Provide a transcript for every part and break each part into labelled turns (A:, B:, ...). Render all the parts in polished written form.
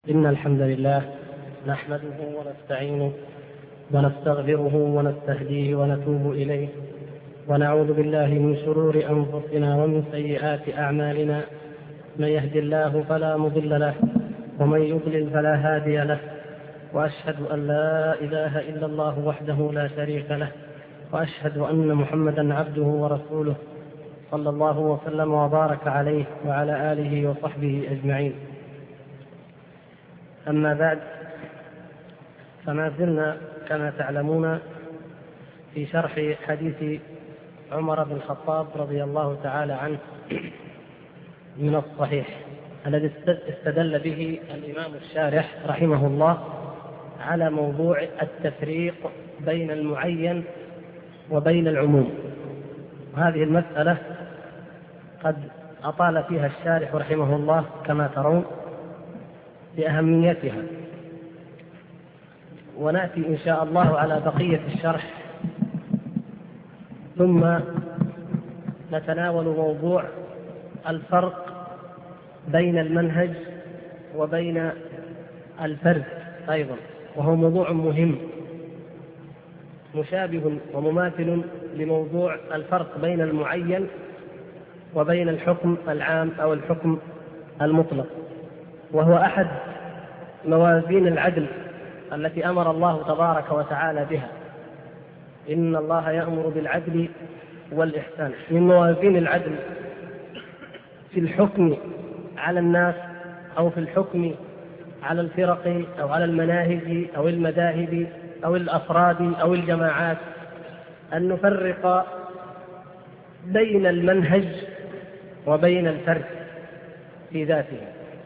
A: إن الحمد لله نحمده ونستعينه ونستغفره ونستهديه ونتوب إليه، ونعوذ بالله من شرور أنفسنا ومن سيئات أعمالنا. من يهد الله فلا مضل له ومن يضلل فلا هادي له، وأشهد أن لا إله إلا الله وحده لا شريك له، وأشهد أن محمدا عبده ورسوله صلى الله وسلم وبارك عليه وعلى آله وصحبه أجمعين. أما بعد، فما زلنا كما تعلمون في شرح حديث عمر بن الخطاب رضي الله تعالى عنه من الصحيح الذي استدل به الإمام الشارح رحمه الله على موضوع التفريق بين المعين وبين العموم. وهذه المسألة قد أطال فيها الشارح رحمه الله كما ترون بأهميتها، ونأتي إن شاء الله على بقية الشرح، ثم نتناول موضوع الفرق بين المنهج وبين الفرد أيضا، وهو موضوع مهم مشابه ومماثل لموضوع الفرق بين المعين وبين الحكم العام أو الحكم المطلق، وهو أحد موازين العدل التي أمر الله تبارك وتعالى بها. إن الله يأمر بالعدل والإحسان. من موازين العدل في الحكم على الناس أو في الحكم على الفرق أو على المناهج أو المذاهب أو الأفراد أو الجماعات أن نفرق بين المنهج وبين الفرد في ذاته.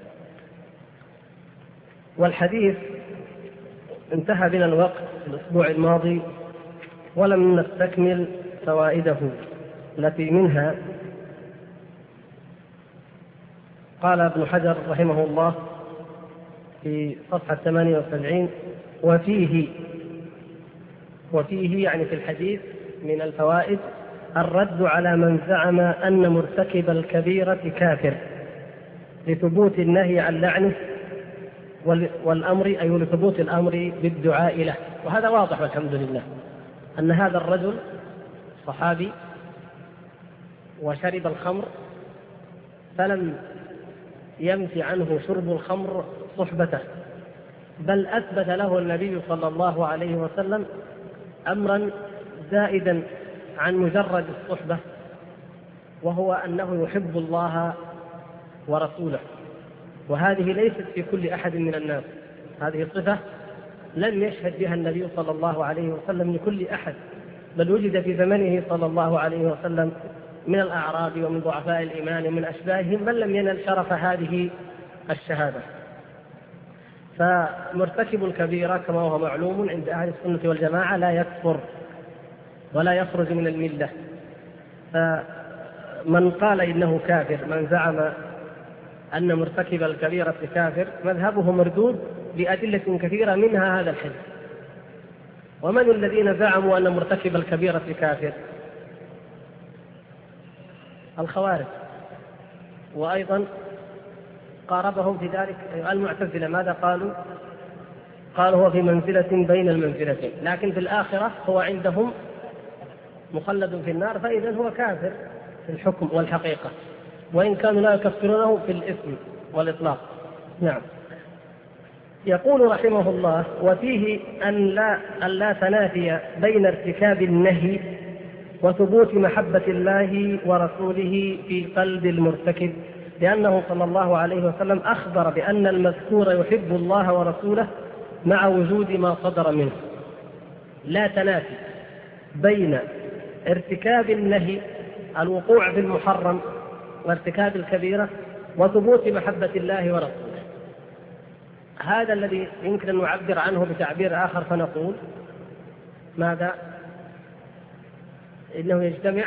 A: والحديث انتهى بنا الوقت الأسبوع الماضي ولم نستكمل فوائده، التي منها قال ابن حجر رحمه الله في صفحة 78: وفيه يعني في الحديث من الفوائد الرد على من زعم أن مرتكب الكبيرة كافر لثبوت النهي عن لعنه والأمر، أي لثبوت الأمر بالدعاء له. وهذا واضح والحمد لله أن هذا الرجل صحابي وشرب الخمر، فلم يمت عنه شرب الخمر صحبته، بل أثبت له النبي صلى الله عليه وسلم أمرا زائدا عن مجرد الصحبة، وهو أنه يحب الله ورسوله. وهذه ليست في كل أحد من الناس، هذه صفة لم يشهد بها النبي صلى الله عليه وسلم لكل أحد، بل وجد في زمنه صلى الله عليه وسلم من الأعراب ومن ضعفاء الإيمان ومن أشباههم من لم ينل شرف هذه الشهادة. فمرتكب الكبيرة كما هو معلوم عند أهل السنة والجماعة لا يكفر ولا يخرج من الملة. فمن قال إنه كافر، من زعم أن مرتكب الكبيرة كافر، مذهبه مردود بأدلة كثيرة منها هذا الحديث. ومن الذين زعموا أن مرتكب الكبيرة كافر؟ الخوارج، وأيضا قاربهم في ذلك المعتزلة. ماذا قالوا؟ قالوا هو في منزلة بين المنزلتين، لكن في الآخرة هو عندهم مخلد في النار، فإذا هو كافر في الحكم والحقيقة، وإن كانوا لا يكفرونه في الإثم والإطلاق. نعم. يقول رحمه الله: وفيه أن لا تنافي بين ارتكاب النهي وثبوت محبة الله ورسوله في قلب المرتكب، لأنه صلى الله عليه وسلم أخبر بأن المذكور يحب الله ورسوله مع وجود ما صدر منه. لا تنافي بين ارتكاب النهي، الوقوع في المحرم وارتكاب الكبيرة، وثبوت محبة الله ورسوله. هذا الذي يمكن أن نعبر عنه بتعبير آخر، فنقول ماذا؟ إنه يجتمع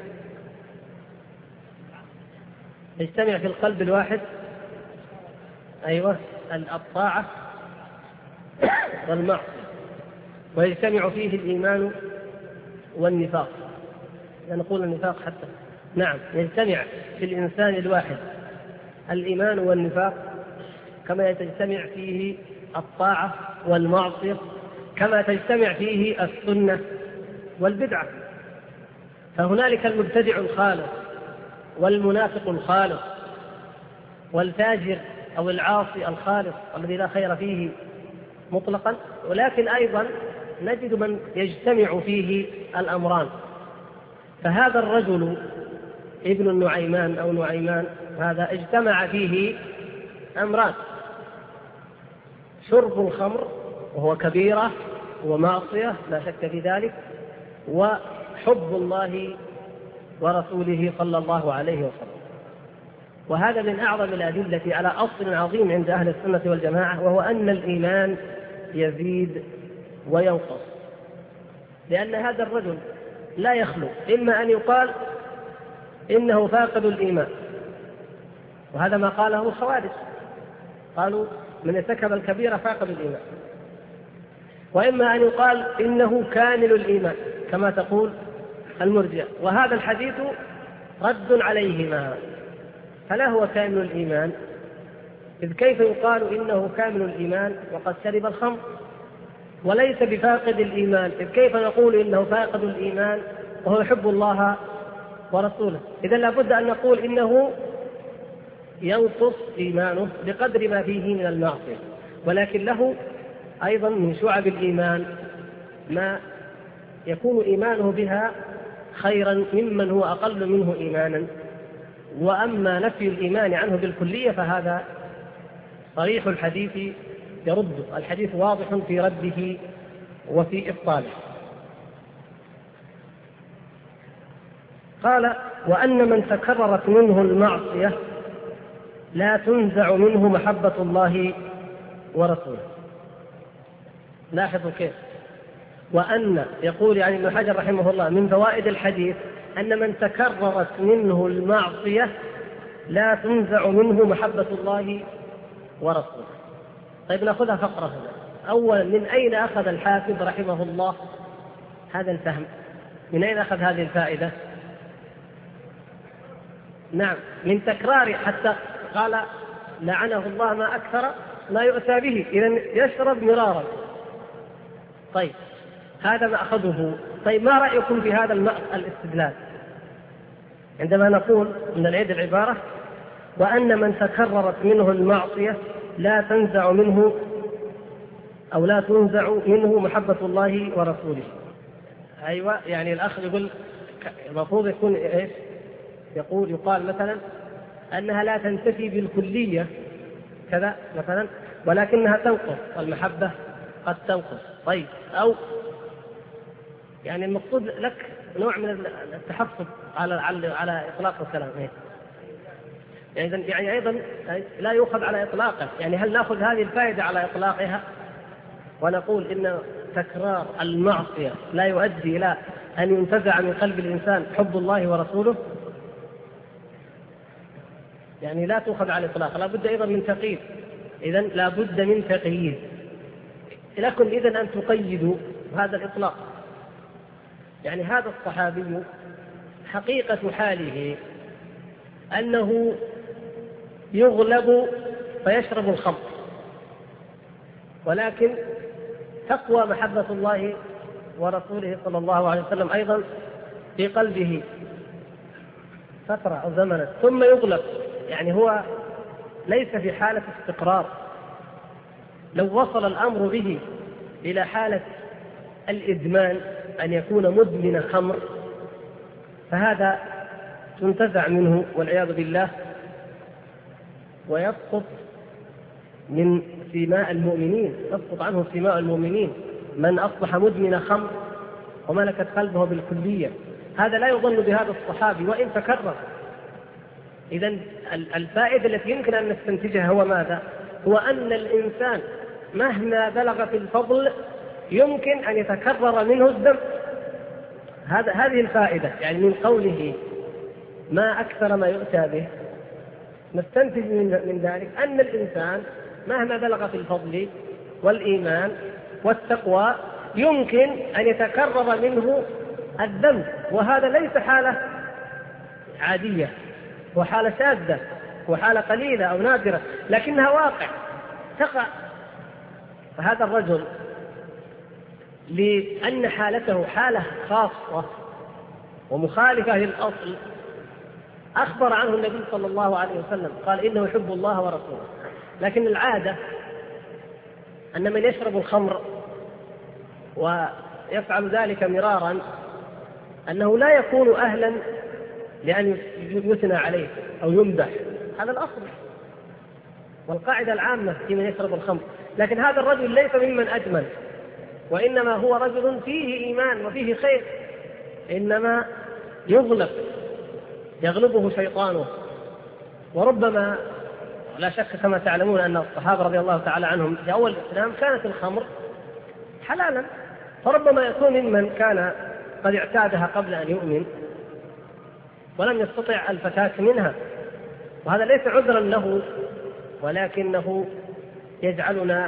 A: في القلب الواحد، أيوة، الطاعة والمعصية، ويجتمع فيه الإيمان والنفاق. نقول النفاق حتى، نعم، يجتمع في الإنسان الواحد الإيمان والنفاق كما تجتمع فيه الطاعة والمعصية، كما تجتمع فيه السنة والبدعة. فهنالك المبتدع الخالص والمنافق الخالص والفاجر أو العاصي الخالص الذي لا خير فيه مطلقا، ولكن أيضا نجد من يجتمع فيه الأمران. فهذا الرجل ابن النعيمان أو نعيمان هذا اجتمع فيه أمران: شرب الخمر وهو كبيرة ومعصية لا شك في ذلك، وحب الله ورسوله صلى الله عليه وسلم. وهذا من أعظم الأدلة على أصل عظيم عند أهل السنة والجماعة، وهو أن الإيمان يزيد وينقص. لأن هذا الرجل لا يخلو إما أن يقال إنه فاقد الإيمان، وهذا ما قاله الخوارج، قالوا من ارتكب الكبيرة فاقد الإيمان، وإما أن يقال إنه كامل الإيمان كما تقول المرجئة، وهذا الحديث رد عليهما. فلا هو كامل الإيمان، إذ كيف يقال إنه كامل الإيمان وقد شرب الخمر؟ وليس بفاقد الإيمان، إذ كيف نقول إنه فاقد الإيمان وهو يحب الله ورسوله؟ إذن لابد أن نقول إنه ينقص إيمانه بقدر ما فيه من المعصية، ولكن له أيضا من شعب الإيمان ما يكون إيمانه بها خيرا ممن هو أقل منه إيمانا. وأما نفي الإيمان عنه بالكلية فهذا صريح الحديث يرد، الحديث واضح في رده وفي إبطاله. قال: وأن من تكررت منه المعصية لا تنزع منه محبة الله ورسوله. لاحظوا كيف. وأن يقول يعني ابن حجر رحمه الله من فوائد الحديث أن من تكررت منه المعصية لا تنزع منه محبة الله ورسوله. طيب نأخذها فقرة هنا. أولا، من أين أخذ الحافظ رحمه الله هذا الفهم؟ من أين أخذ هذه الفائدة؟ نعم، من تكرار، حتى قال لعنه الله ما أكثر ما يؤتى به، إذن يشرب مرارا. طيب هذا ما أخذه. طيب ما رأيكم في هذا الاستدلال عندما نقول من العيد العبارة وأن من تكررت منه المعصية لا تنزع منه أو لا تنزع منه محبة الله ورسوله؟ أيوة، يعني الأخ يقول المفروض يكون إيش؟ يقال مثلا أنها لا تنتفي بالكلية كذا مثلا، ولكنها تنقص، المحبة قد تنقص. طيب، أو يعني المقصود لك نوع من التحفظ على إطلاق الكلام. يعني أيضا لا يؤخذ على إطلاقه. يعني هل نأخذ هذه الفائدة على إطلاقها ونقول إن تكرار المعصية لا يؤدي إلى أن ينتزع من قلب الإنسان حب الله ورسوله؟ يعني لا تؤخذ على الإطلاق، لا بد أيضا من تقييد. إذن لا بد من تقييد. لكن إذن أن تقيدوا هذا الإطلاق. يعني هذا الصحابي حقيقة حاله أنه يغلب فيشرب الخمر، ولكن تقوى محبة الله ورسوله صلى الله عليه وسلم أيضا في قلبه فترة أو زمنا، ثم يغلب. يعني هو ليس في حالة استقرار. لو وصل الأمر به إلى حالة الإدمان، أن يكون مدمن خمر، فهذا تنتزع منه والعياذ بالله، ويسقط من سماء المؤمنين، تسقط عنه سماء المؤمنين من أصبح مدمن خمر وملكت قلبه بالكلية. هذا لا يظن بهذا الصحابي وإن تكرر. إذن الفائدة التي يمكن أن نستنتجها هو ماذا؟ هو أن الإنسان مهما بلغ في الفضل يمكن أن يتكرر منه الذنب. هذه الفائدة. يعني من قوله ما أكثر ما يؤتى به نستنتج من ذلك أن الإنسان مهما بلغ في الفضل والإيمان والتقوى يمكن أن يتكرر منه الذنب، وهذا ليس حالة عادية وحالة شاذة وحالة قليلة أو نادرة، لكنها واقع. تقع. فهذا الرجل لأن حالته حالة خاصة ومخالفة للأصل أخبر عنه النبي صلى الله عليه وسلم، قال إنه يحب الله ورسوله. لكن العادة أن من يشرب الخمر ويفعل ذلك مرارا أنه لا يكون أهلا لأن يثنى عليه أو يمدح، هذا الأصل والقاعدة العامة في من يشرب الخمر. لكن هذا الرجل ليس ممن أجمل، وإنما هو رجل فيه إيمان وفيه خير، إنما يغلبه شيطانه. وربما لا شك كما تعلمون أن الصحابة رضي الله تعالى عنهم في أول الإسلام كانت الخمر حلالا، فربما يكون ممن كان قد اعتادها قبل أن يؤمن ولم يستطع الفكاك منها، وهذا ليس عذرا له، ولكنه يجعلنا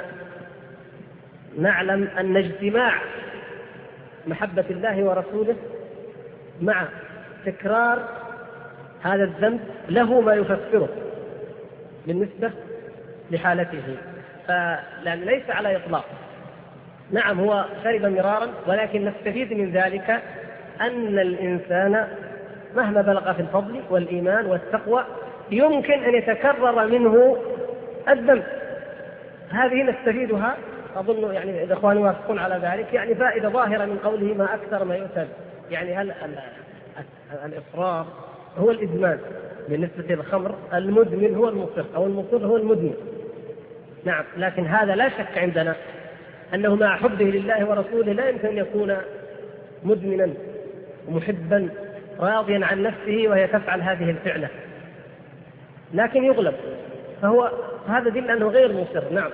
A: نعلم أن اجتماع محبة الله ورسوله مع تكرار هذا الذنب له ما يفسره بالنسبة لحالته، فلأن ليس على إطلاق. نعم هو شرب مرارا، ولكن نستفيد من ذلك أن الإنسان مهما بلغ في الفضل والإيمان والتقوى يمكن أن يتكرر منه الذنب. هذه نستفيدها، أظن يعني الإخوان يوافقون على ذلك، يعني فائدة ظاهرة من قوله ما أكثر ما يؤتى. يعني هل الإصرار هو الإدمان بالنسبة للخمر، المدمن هو المصر أو المصر هو المدمن. نعم، لكن هذا لا شك عندنا أنه مع حبه لله ورسوله لا يمكن أن يكون مدمنا ومحبا راضيا عن نفسه وهي تفعل هذه الفعلة، لكن يغلب، فهو هذا دل أنه غير مصر. نعم.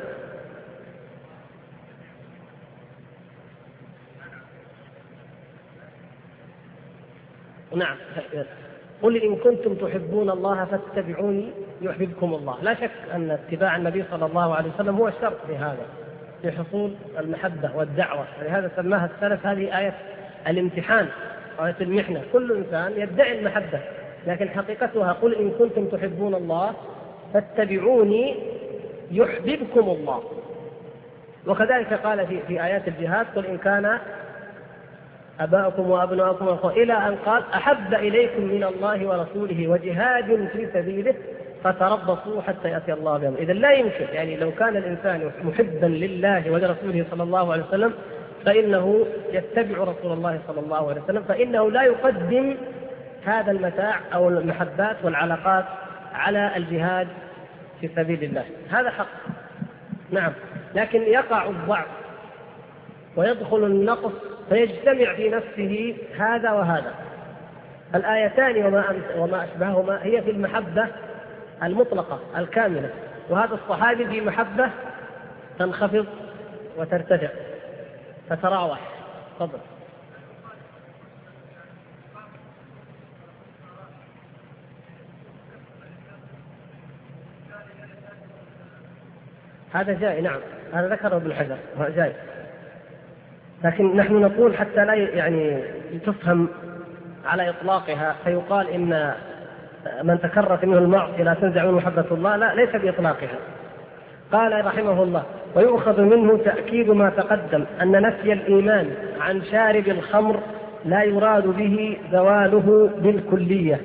A: نعم، قل إن كنتم تحبون الله فاتبعوني يحببكم الله. لا شك أن اتباع النبي صلى الله عليه وسلم هو الشرط في هذا، في حصول المحبة والدعوة. لهذا سماها السلف هذه آية الامتحان، آية المحنة. كل إنسان يدعي المحبة، لكن حقيقتها قل إن كنتم تحبون الله فاتبعوني يحببكم الله. وكذلك قال في آيات الجهاد قل إن كان أباؤكم وأبناؤكم إلى أن قال أحب إليكم من الله ورسوله وجهاد في سبيله فتربصوا حتى يأتي الله بأمره. إذا لا يمكن، يعني لو كان الإنسان محبا لله ولرسوله صلى الله عليه وسلم فإنه يتبع رسول الله صلى الله عليه وسلم، فإنه لا يقدم هذا المتاع أو المحبات والعلاقات على الجهاد في سبيل الله. هذا حق. نعم، لكن يقع الضعف ويدخل النقص فيجتمع في نفسه هذا وهذا. الآيتان وما أشبههما هي في المحبة المطلقة الكاملة، وهذا الصحابي في محبة تنخفض وترتفع فتراوح. تفضل. هذا جاي، نعم، هذا ذكره ابن حجر جاي، لكن نحن نقول حتى لا يعني تفهم على إطلاقها فيقال إن من تكررت منه المعصية لا تنزع منه محبة الله. لا، ليس بإطلاقها. قال رحمه الله ويؤخذ منه تأكيد ما تقدم أن نفي الإيمان عن شارب الخمر لا يراد به زواله بالكلية.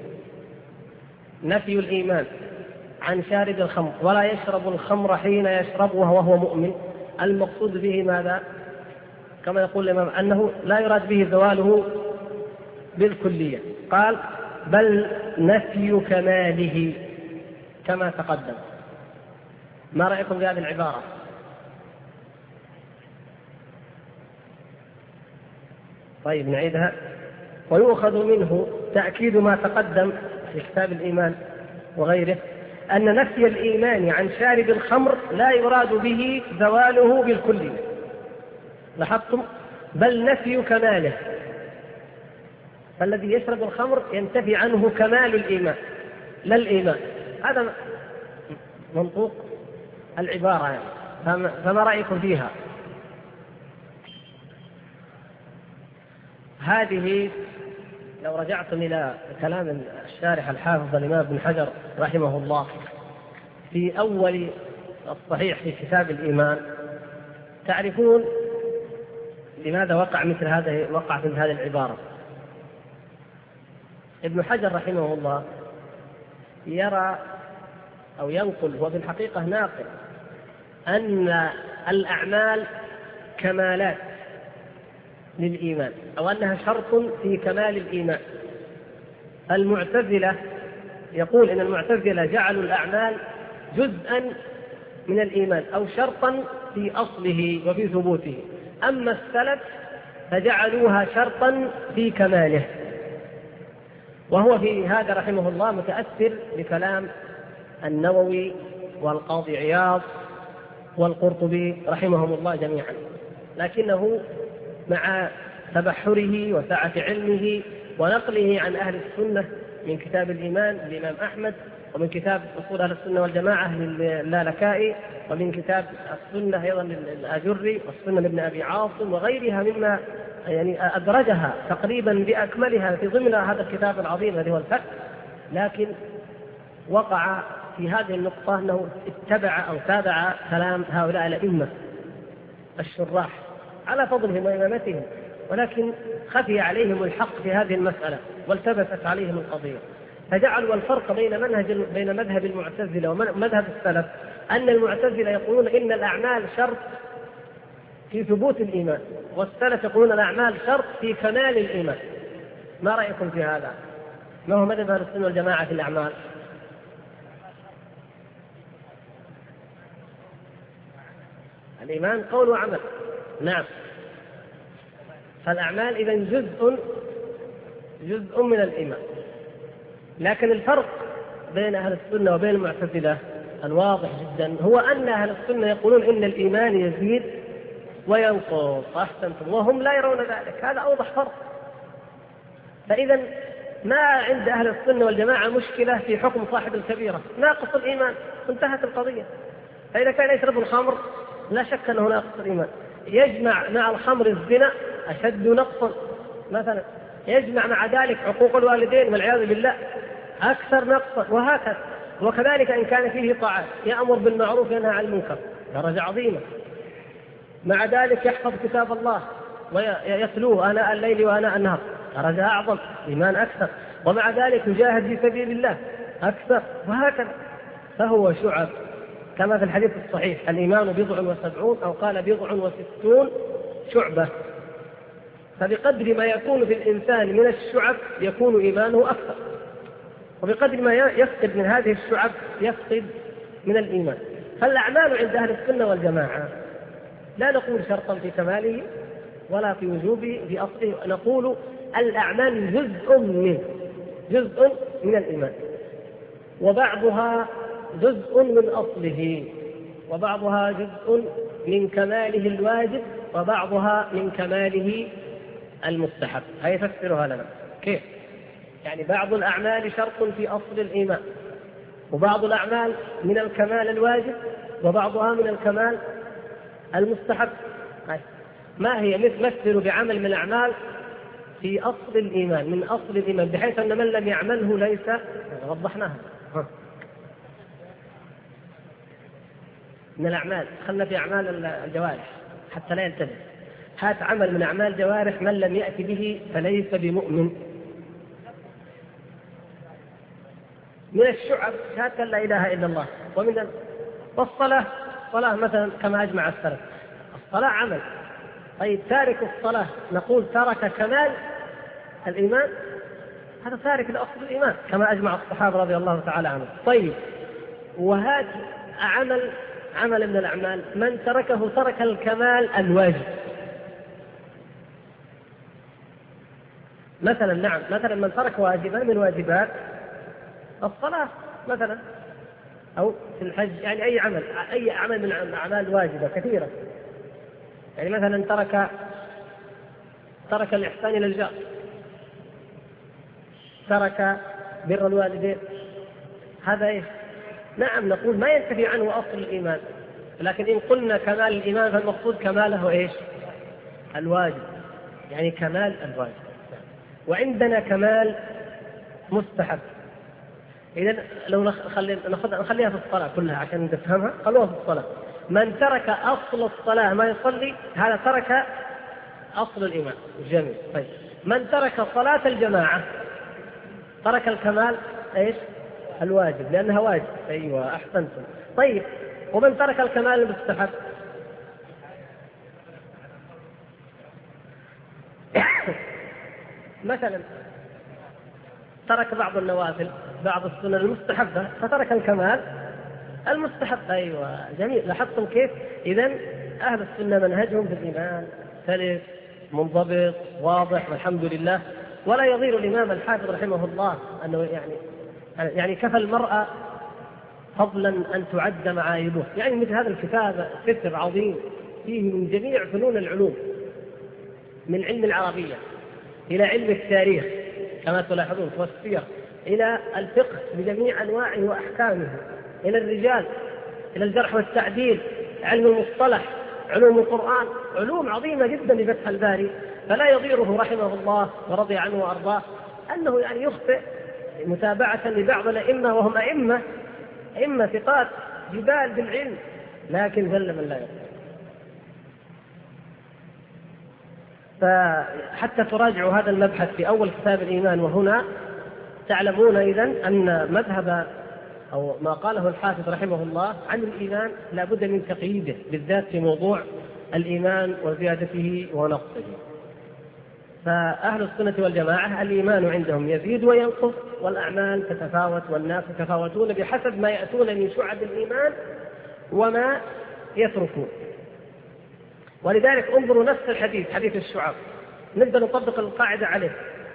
A: نفي الإيمان عن شارب الخمر ولا يشرب الخمر حين يشربها وهو مؤمن، المقصود به ماذا؟ كما يقول الإمام أنه لا يراد به زواله بالكلية. قال بل نفي كماله كما تقدم. ما رأيكم بهذه العبارة؟ طيب نعيدها. ويؤخذ منه تأكيد ما تقدم في كتاب الإيمان وغيره أن نفي الإيمان عن شارب الخمر لا يراد به زواله بالكلية. لاحظتم؟ بل نفي كماله، فالذي يشرب الخمر ينتفي عنه كمال الإيمان لا الإيمان. هذا منطوق العبارة يعني. فما رأيكم فيها؟ هذه لو رجعتم إلى كلام الشارح الحافظ الإمام ابن حجر رحمه الله في أول الصحيح في كتاب الإيمان تعرفون لماذا وقعت مثل هذه العبارة. ابن حجر رحمه الله يرى أو ينقل، هو في الحقيقة ناقل، أن الأعمال كمالات للإيمان، أو أنها شرط في كمال الإيمان. المعتزلة يقول إن المعتزلة جعلوا الأعمال جزءا من الإيمان أو شرطا في أصله وفي ثبوته، أما السلف فجعلوها شرطا في كماله. وهو في هذا رحمه الله متأثر بكلام النووي والقاضي عياض والقرطبي رحمهم الله جميعا، لكنه مع تبحره وسعة علمه ونقله عن أهل السنة من كتاب الإيمان للإمام أحمد، ومن كتاب أصول أهل السنة والجماعة للالكائي، ومن كتاب السنة أيضا للآجري، والسنة لابن أبي عاصم وغيرها مما يعني أدرجها تقريبا بأكملها في ضمن هذا الكتاب العظيم الذي هو الفتح. لكن وقع في هذه النقطة أنه اتبع أو تابع كلام هؤلاء الأئمة الشراح على فضلهم وإمامتهم، ولكن خفي عليهم الحق في هذه المسألة والتبست عليهم القضية، فجعلوا الفرق بين مذهب المعتزلة ومذهب السلف أن المعتزلة يقولون إن الأعمال شرط في ثبوت الإيمان، والسلف يقولون الأعمال شرط في كمال الإيمان. ما رأيكم في هذا؟ ما هو مذهب أهل السنة والجماعة في الأعمال؟ الإيمان قول وعمل، نعم. فالأعمال إذن جزء من الإيمان. لكن الفرق بين أهل السنة وبين المعتزلة الواضح جدا هو أن أهل السنة يقولون إن الإيمان يزيد وينقص، أحسنتم، وهم لا يرون ذلك. هذا أوضح فرق. فإذا ما عند أهل السنة والجماعة مشكلة في حكم صاحب الكبيرة، ناقص الإيمان، انتهت القضية. فإذا كان يشرب الخمر لا شك أنه ناقص الإيمان. يجمع مع الخمر الزنا أشد نقصا مثلا، يجمع مع ذلك عقوق الوالدين والعياذ بالله أكثر نقصا، وهكذا. وكذلك إن كان فيه طاعات، يأمر بالمعروف وينهى عن المنكر، درجة عظيمة. مع ذلك يحفظ كتاب الله ويتلوه آناء الليل وآناء النهار، درجة أعظم، إيمان أكثر. ومع ذلك يجاهد في سبيل الله أكثر، وهكذا. فهو شعب كما في الحديث الصحيح: الإيمان 70 أو قال 60 شعبة. فبقدر ما يكون في الإنسان من الشعب يكون إيمانه أكثر، وبقدر ما يفقد من هذه الشعب يفقد من الإيمان. فالأعمال عند أهل السنة والجماعة لا نقول شرطا في كماله ولا في وجوبه في أصله، نقول الأعمال جزء من الإيمان، وبعضها جزء من أصله، وبعضها جزء من كماله الواجب، وبعضها من كماله المستحب. هي تفسرها لنا كيف؟ يعني بعض الأعمال شرط في أصل الإيمان، وبعض الأعمال من الكمال الواجب، وبعضها من الكمال المستحب. ما هي؟ مثل بعمل من الأعمال في أصل الإيمان، من أصل الإيمان، بحيث أن من لم يعمله ليس، وضحناها من الأعمال. خلنا في أعمال الجوارح حتى لا يلتبس. هات عمل من أعمال جوارح من لم يأتي به فليس بمؤمن. من الشعب شهادة لا إله إلا الله. والصلاة مثلا كما أجمع السلف، الصلاة عمل. طيب تارك الصلاة نقول ترك كمال الإيمان، هذا تارك لأصل الإيمان كما أجمع الصحابة رضي الله تعالى عنهم. طيب وهذا عمل من الأعمال من تركه ترك الكمال الواجب. مثلا نعم، مثلا من ترك واجبا من واجبات الصلاة مثلا، أو في الحج، يعني أي عمل من الأعمال واجبة كثيرة. يعني مثلا ترك الإحسان إلى الجار، ترك بر الوالدين، هذا إيه؟ نعم نقول ما ينتفي عنه أصل الإيمان، لكن إن قلنا كمال الإيمان فالمقصود كماله إيش؟ الواجب، يعني كمال الواجب. وعندنا كمال مستحب، إذا لو نخليها في الصلاة كلها عشان نفهمها، خلوها في الصلاة. من ترك أصل الصلاة ما يصلي هذا ترك أصل الإيمان. جميل. طيب من ترك صلاة الجماعة ترك الكمال إيش؟ الواجب، لأنها واجب. أيوة أحسنتم. طيب ومن ترك الكمال المستحب؟ مثلا ترك بعض النوافل بعض السنن المستحبة فترك الكمال المستحب. أيوة جميل. لاحظتم كيف؟ إذن أهل السنة منهجهم في الإيمان سلس منضبط واضح والحمد لله. ولا يضير الإمام الحافظ رحمه الله أنه يعني كفى المرأة فضلا أن تعد معايبه. يعني مثل هذا الكتاب كتاب عظيم فيه من جميع فنون العلوم، من علم العربية إلى علم التاريخ كما تلاحظون والسير، إلى الفقه بجميع أنواعه وأحكامه، إلى الرجال، إلى الجرح والتعديل، علم المصطلح، علوم القرآن، علوم عظيمة جدا لفتح الباري. فلا يضيره رحمه الله ورضي عنه وأرضاه أنه يعني يخطئ متابعة لبعض الأئمة وهم أئمة ثقات جبال بالعلم، لكن جل من لا يخطئ. فحتى تراجعوا هذا المبحث في أول كتاب الإيمان وهنا تعلمون إذن أن مذهب أو ما قاله الحافظ رحمه الله عن الإيمان لا بد من تقييده، بالذات في موضوع الإيمان وزيادته ونقصه. فأهل السنة والجماعة الإيمان عندهم يزيد وينقص، والأعمال تتفاوت، والناس يتفاوتون بحسب ما يأتون من شعب الإيمان وما يتركون. ولذلك انظروا نفس الحديث، حديث الشعب، نبدأ نطبق القاعدة عليه.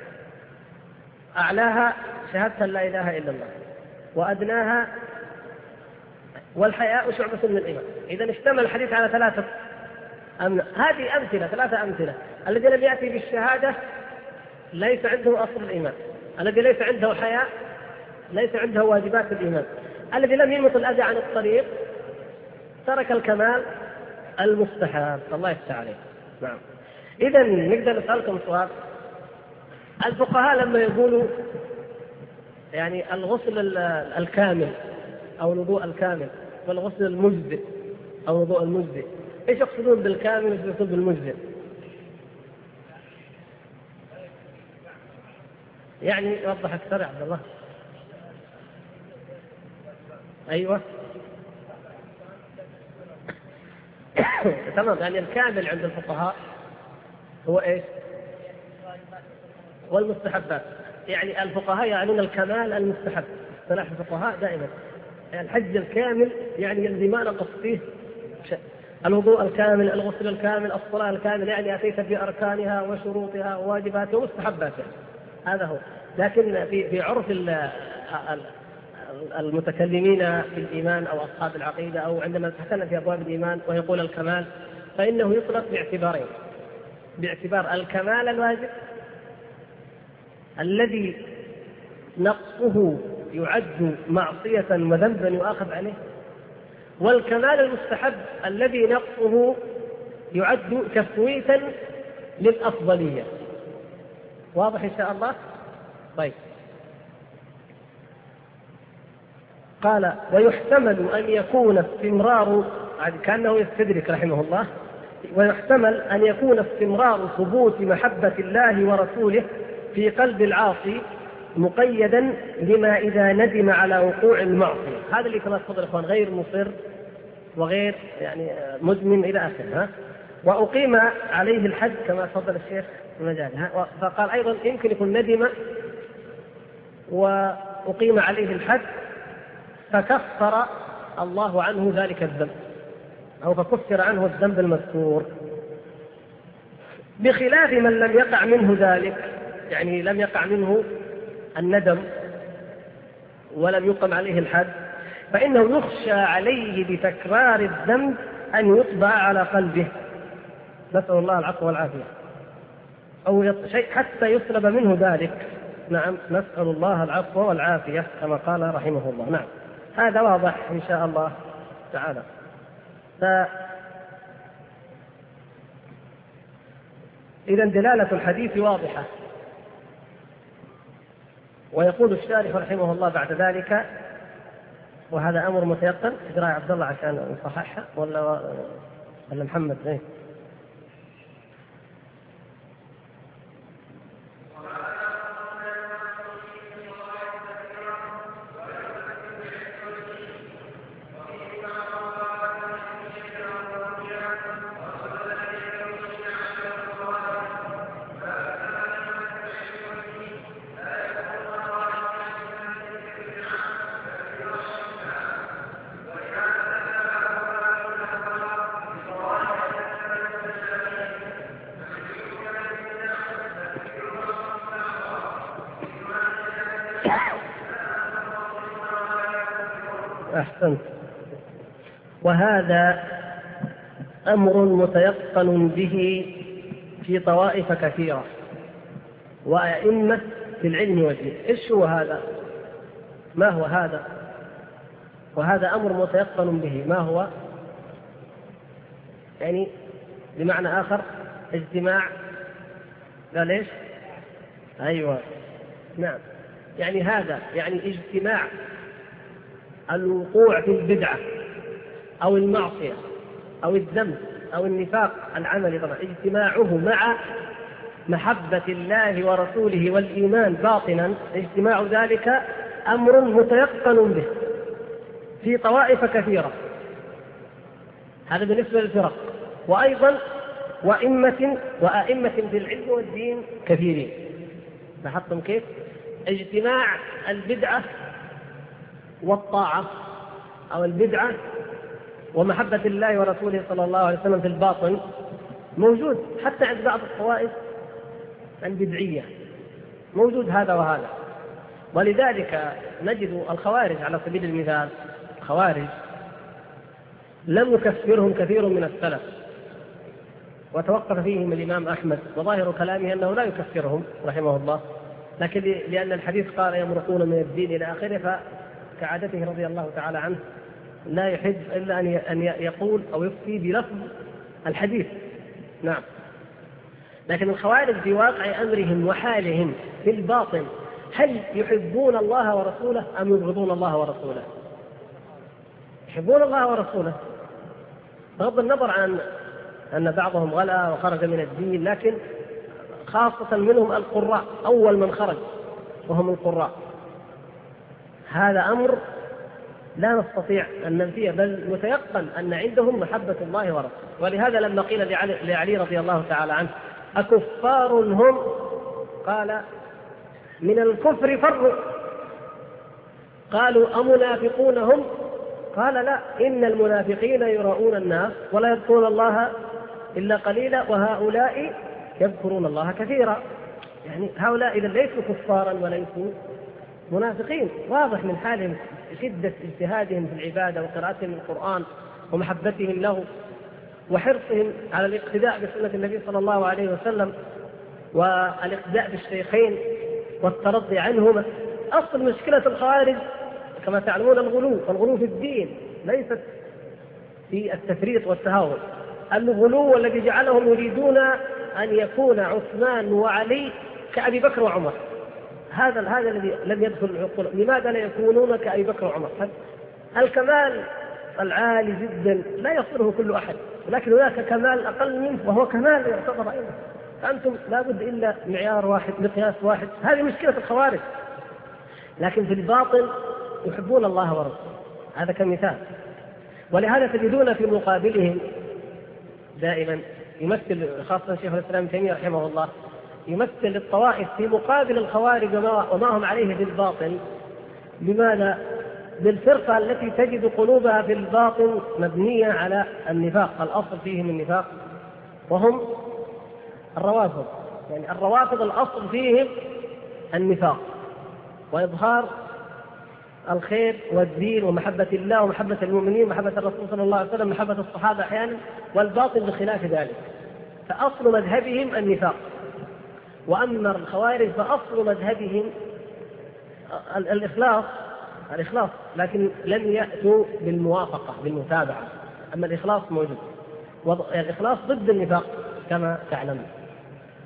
A: أعلاها شهادة لا إله إلا الله، وأدناها والحياء شعبة من الإيمان. إذا اشتمل الحديث على ثلاثة هذه أمثلة، ثلاثة أمثلة. الذي لم يأتي بالشهادة ليس عنده أصل الإيمان، الذي ليس عنده حياء ليس عنده واجبات الإيمان، الذي لم يمط الأذى عن الطريق ترك الكمال المستحب. الله يفتح عليه. نعم. إذا نقدر نسألكم سؤال. الفقهاء لما يقولوا يعني الغسل الكامل أو الوضوء الكامل والغسل المجزئ أو الوضوء المجزئ، إيش يقصدون بالكامل وإيش يقصدون بالمجزئ؟ يعني وضح أكثر يا عبد الله. أيوة تمام. يعني الكامل عند الفقهاء هو إيش؟ والمستحبات. يعني الفقهاء يعنون الكمال المستحب. اصطلاح الفقهاء دائما الحج الكامل يعني الذي ما نقص فيه شيء، الوضوء الكامل، الغسل الكامل، الصلاة الكامل، يعني أتيت بأركانها وشروطها وواجباتها ومستحباتها، هذا هو. لكن في عرف المتكلمين في الإيمان أو أصحاب العقيدة أو عندما نتكلم في أبواب الإيمان ويقول الكمال، فإنه يطلق باعتبارين: باعتبار الكمال الواجب الذي نقصه يعد معصية وذنبا يؤاخذ عليه، والكمال المستحب الذي نقصه يعد تفويتا للأفضلية. واضح إن شاء الله؟ طيب. قال: ويحتمل أن يكون استمرار، كأنه يستدرك رحمه الله، ويحتمل أن يكون استمرار ثبوت محبة الله ورسوله في قلب العاصي مقيدا لما إذا ندم على وقوع المعصية. هذا اللي كما تفضل إخوان، غير مصر وغير يعني مدمن إلى آخره. وأقيم عليه الحد كما تفضل الشيخ المجال. فقال أيضا يمكن يكون ندم وأقيم عليه الحد فكفر الله عنه ذلك الذنب، أو فكفر عنه الذنب المذكور، بخلاف من لم يقع منه ذلك، يعني لم يقع منه الندم ولم يقم عليه الحد، فإنه يخشى عليه بتكرار الذنب أن يطبع على قلبه، نسأل الله العفو والعافية، أو شيء حتى يسلب منه ذلك. نعم، نسأل الله العفو والعافية كما قال رحمه الله. نعم، هذا واضح إن شاء الله تعالى. إذن دلالة الحديث واضحة. ويقول الشارح رحمه الله بعد ذلك: وهذا أمر متيقن. إجراء عبد الله عشان نصححها ولا محمد؟ إيه؟ أحسنت. وهذا أمر متيقن به في طوائف كثيرة وأئمة في العلم والدين. إيش هو هذا؟ ما هو هذا؟ وهذا أمر متيقن به، ما هو؟ يعني بمعنى آخر اجتماع. لا ليش؟ أيوة نعم، يعني هذا يعني اجتماع الوقوع في البدعة أو المعصية أو الذنب أو النفاق العملي، طبعا اجتماعه مع محبة الله ورسوله والإيمان باطنا، اجتماع ذلك أمر متيقن به في طوائف كثيرة. هذا بالنسبة للفرق. وأيضا وأئمة في العلم والدين كثيرين. لاحظتم كيف؟ اجتماع البدعة والطاعة أو البدعة ومحبة الله ورسوله صلى الله عليه وسلم في الباطن موجود حتى عند بعض الطوائف البدعية، موجود هذا وهذا. ولذلك نجد الخوارج على سبيل المثال، الخوارج لم يكفرهم كثير من السلف، وتوقف فيهم الإمام أحمد، وظاهر كلامه أنه لا يكفرهم رحمه الله، لكن لأن الحديث قال يمرقون من الدين إلى آخره، فكعادته رضي الله تعالى عنه لا يحب إلا أن يقول أو يفتي بلفظ الحديث. نعم. لكن الخوارج في واقع أمرهم وحالهم في الباطن هل يحبون الله ورسوله أم يبغضون الله ورسوله؟ يحبون الله ورسوله بغض النظر عن أن بعضهم غلا وخرج من الدين، لكن خاصة منهم القراء، أول من خرج وهم القراء. هذا أمر لا نستطيع أن ننفيه، بل متيقن أن عندهم محبة الله ورسوله. ولهذا لما قيل لعلي رضي الله تعالى عنه أكفار هم؟ قال من الكفر فروا. قالوا أمنافقون هم؟ قال لا، إن المنافقين يراؤون الناس ولا يذكرون الله إلا قليلا وهؤلاء يذكرون الله كثيرا. يعني هؤلاء إذا ليسوا كفارا وليسوا منافقين، واضح من حالهم شدة اجتهادهم في العبادة وقراءتهم القرآن ومحبتهم له وحرصهم على الاقتداء بسنة النبي صلى الله عليه وسلم والاقتداء بالشيخين والترضي عنهما. أصل مشكلة الخوارج كما تعلمون الغلو في الدين، ليست في التفريط والتهاون. الغلو الذي جعلهم يريدون أن يكون عثمان وعلي كأبي بكر وعمر، هذا الذي لم يدخل العقول. لماذا لا يكونون كأبي بكر وعمر؟ الكمال العالي جدا لا يصله كل أحد، ولكن هناك كمال أقل منه وهو كمال يعتبر أيضا. فأنتم لا بد إلا معيار واحد، مقياس واحد. هذه مشكلة الخوارج. لكن في الباطن يحبون الله ورسوله، هذا كمثال. ولهذا تجدون في مقابلهم دائما يمثل، خاصة شيخ الإسلام ابن تيمية رحمه الله، يمثل الطوائف في مقابل الخوارج وما هم عليه في الباطن. لماذا؟ بالفرقة التي تجد قلوبها في الباطن مبنية على النفاق، الأصل فيهم النفاق، وهم الروافض. يعني الروافض الأصل فيهم النفاق وإظهار الخير والدين ومحبة الله ومحبة المؤمنين ومحبة الرسول صلى الله عليه وسلم ومحبة الصحابة أحيانا، والباطل بخلاف ذلك. فأصل مذهبهم النفاق. وأما الخوارج فأصل مذهبهم الإخلاص، لكن لم يأتوا بالموافقة بالمتابعة. أما الإخلاص موجود، الإخلاص ضد النفاق كما تعلم.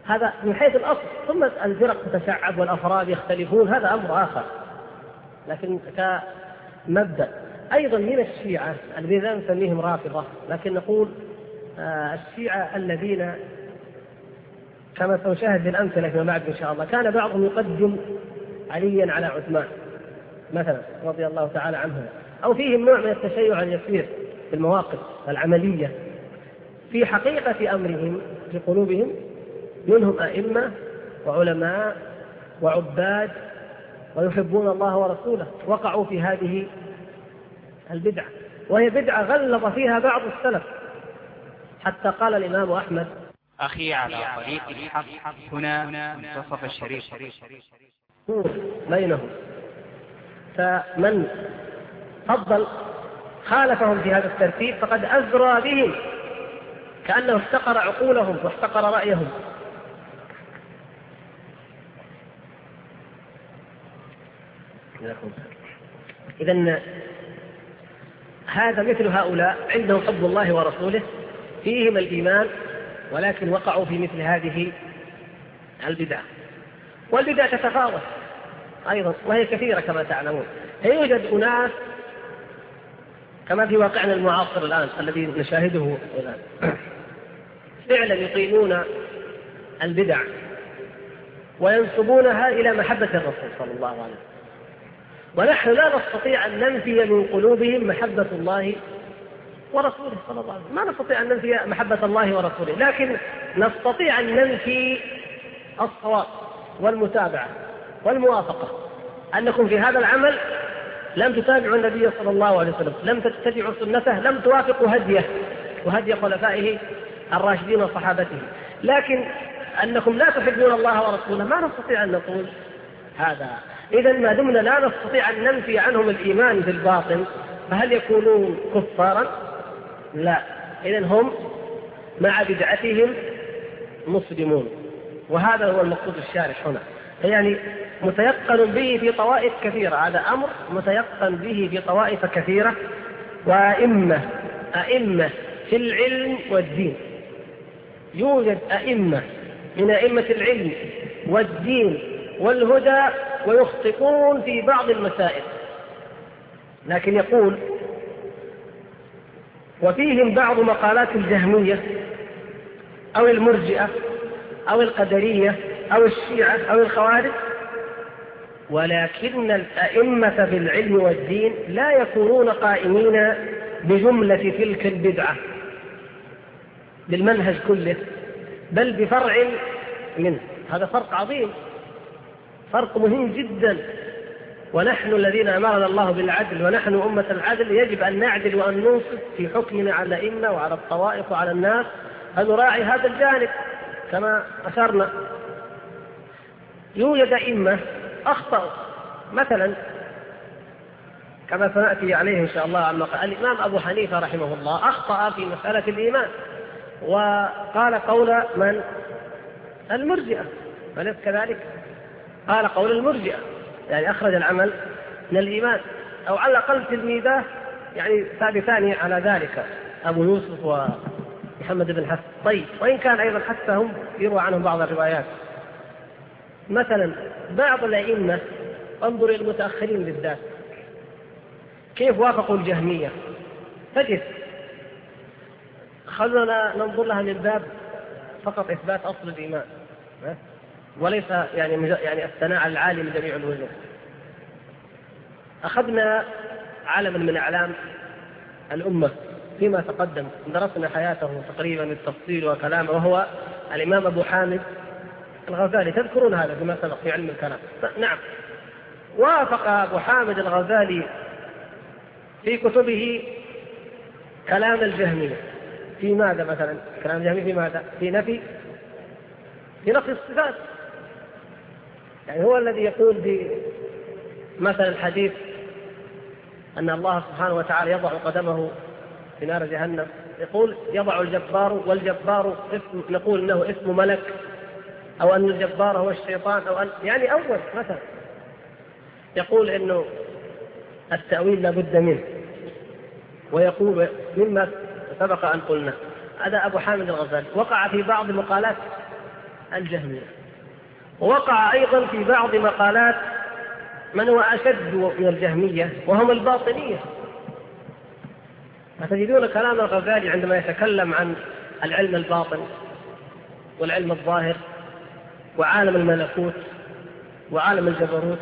A: هذا من حيث الأصل، ثم الفرق تتشعب والأفراد يختلفون، هذا أمر آخر. لكن كمبدأ أيضا من الشيعة الذين لا نسميهم رافضة، لكن نقول الشيعة الذين كما سنشاهد بالأمثلة فيما بعد إن شاء الله، كان بعضهم يقدم عليا على عثمان مثلا رضي الله تعالى عنه، أو فيهم نوع من التشيع اليسير في المواقف العملية. في حقيقة أمرهم في قلوبهم منهم أئمة وعلماء وعباد ويحبون الله ورسوله، وقعوا في هذه البدعة، وهي بدعة غلظ فيها بعض السلف، حتى قال الإمام أحمد:
B: أخي على طريق الحق هنا منتصف الشريف
A: بينهم. فمن فضل خالفهم في هذا الترتيب فقد أزرى بهم، كأنه احتقر عقولهم واحتقر رأيهم. إذن هذا مثل هؤلاء عندهم حب الله ورسوله، فيهم الإيمان، ولكن وقعوا في مثل هذه البدع. والبدع تتفاوت أيضا وهي كثيرة كما تعلمون. يوجد أناس كما في واقعنا المعاصر الآن الذي نشاهده الآن فعلا يقيمون البدع وينسبونها إلى محبة الرسول صلى الله عليه وسلم، ونحن لا نستطيع أن ننفي من قلوبهم محبة الله ورسوله صلى الله عليه وسلم. ما نستطيع أن ننفي محبة الله ورسوله، لكن نستطيع أن ننفي الصواب والمتابعة والموافقة، أنكم في هذا العمل لم تتابعوا النبي صلى الله عليه وسلم، لم تتبعوا سنته، لم توافقوا هديه وهدي خلفائه الراشدين وصحابته. لكن أنكم لا تحبون الله ورسوله ما نستطيع أن نقول هذا. إذن ما دمنا لا نستطيع أن ننفي عنهم الإيمان في الباطن، فهل يكونون كفارا؟ لا. إذن هم مع بدعتهم مسلمون، وهذا هو المقصود الشارح هنا. يعني متيقن به في طوائف كثيرة، هذا أمر متيقن به في طوائف كثيرة، وأئمة في العلم والدين. يوجد أئمة من أئمة العلم والدين والهدى ويخطئون في بعض المسائل، لكن يقول: وفيهم بعض مقالات الجهمية أو المرجئة أو القدرية أو الشيعة أو الخوارج، ولكن الأئمة في العلم والدين لا يكونون قائمين بجملة تلك البدعة بالمنهج كله، بل بفرع منه. هذا فرق عظيم، فرق مهم جدا. ونحن الذين أمرنا الله بالعدل ونحن أمة العدل يجب أن نعدل وأن ننصف في حكمنا على الأئمة وعلى الطوائف وعلى الناس، أن نراعي هذا الجانب كما أشرنا. يوجد أئمة أخطأوا، مثلا كما سنأتي عليه إن شاء الله عما قال الإمام أبو حنيفة رحمه الله، أخطأ في مسألة الإيمان وقال قول من؟ المرجئة، أليس كذلك؟ قال قول المرجئة، يعني أخرج العمل من الإيمان، أو على الأقل تلميذه يعني ثابتان على ذلك، أبو يوسف ومحمد بن حسن. طيب، وإن كان أيضا حتى هم يروى عنهم بعض الروايات. مثلا بعض الأئمة، انظر إلى المتأخرين بالذات كيف وافقوا الجهمية، تجد خلونا ننظر لها من باب فقط إثبات أصل الإيمان وليس يعني الثناء على العالي من جميع الوجوه. أخذنا علما من أعلام الأمة فيما تقدم، درسنا حياته تقريبا بالتفصيل وكلامه، وهو الإمام أبو حامد الغزالي. تذكرون هذا فيما سبق في علم الكلام. نعم، وافق أبو حامد الغزالي في كتبه كلام الجهمية. في ماذا مثلا؟ كلام الجهمية في ماذا؟ في نفي الصفات. يعني هو الذي يقول مثلا الحديث أن الله سبحانه وتعالى يضع قدمه في نار جهنم، يقول يضع الجبار، والجبار اسم، نقول إنه اسم ملك، أو أن الجبار هو الشيطان، أو أن يعني أول مثلا يقول إنه التأويل لابد منه، ويقول مما سبق أن قلنا. هذا أبو حامد الغزالي وقع في بعض المقالات الجهمية. ووقع أيضا في بعض مقالات من هو أشد من الجهمية وهم الباطنية. فتجدون كلام الغزالي عندما يتكلم عن العلم الباطن والعلم الظاهر وعالم الملكوت وعالم الجبروت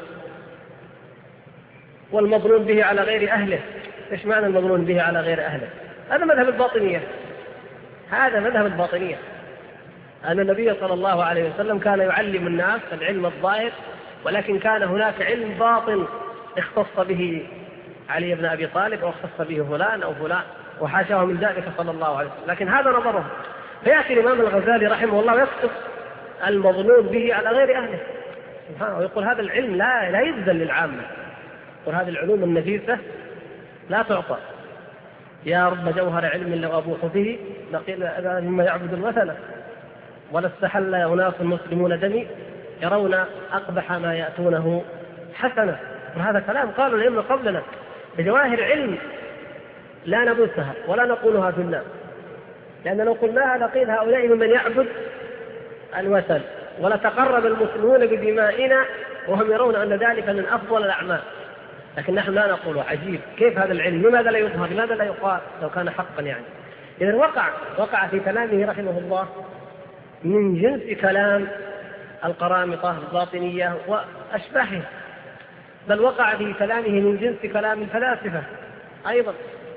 A: والمظنون به على غير أهله. إيش معنى المظنون به على غير أهله؟ هذا مذهب الباطنية. هذا مذهب الباطنية، أن النبي صلى الله عليه وسلم كان يعلم الناس العلم الظاهر، ولكن كان هناك علم باطن اختص به علي بن أبي طالب أو اختص به فلان أو فلان، وحاشاه من ذلك صلى الله عليه وسلم. لكن هذا نظره. فيأتي الإمام الغزالي رحمه الله ويقصد المظنون به على غير أهله ويقول هذا العلم لا يبذل للعامة، وهذه العلوم النفيسة لا تعطى. يا رب جوهر علم لو أبوح به لقيل هذا مما يعبد الوثن، ولا استحل أناس مسلمون دمي يرون أقبح ما يأتونه حسنا. وهذا كلام قالوا العلم قبلنا بجواهر علم لا نبثها ولا نقولها في الناس، لأن لو قلناها لقيل هؤلاء ممن يعبد الوثن، ولا تقرب المسلمون بدمائنا وهم يرون أن ذلك من أفضل الأعمال. لكن نحن لا نقول. عجيب كيف هذا العلم، لماذا لا يظهر، لماذا لا يقال لو كان حقا يعني. إذن وقع في كلامه رحمه الله من جنس كلام القرامطة الباطنية وأشباهه، بل وقع في كلامه من جنس كلام الفلاسفة أيضا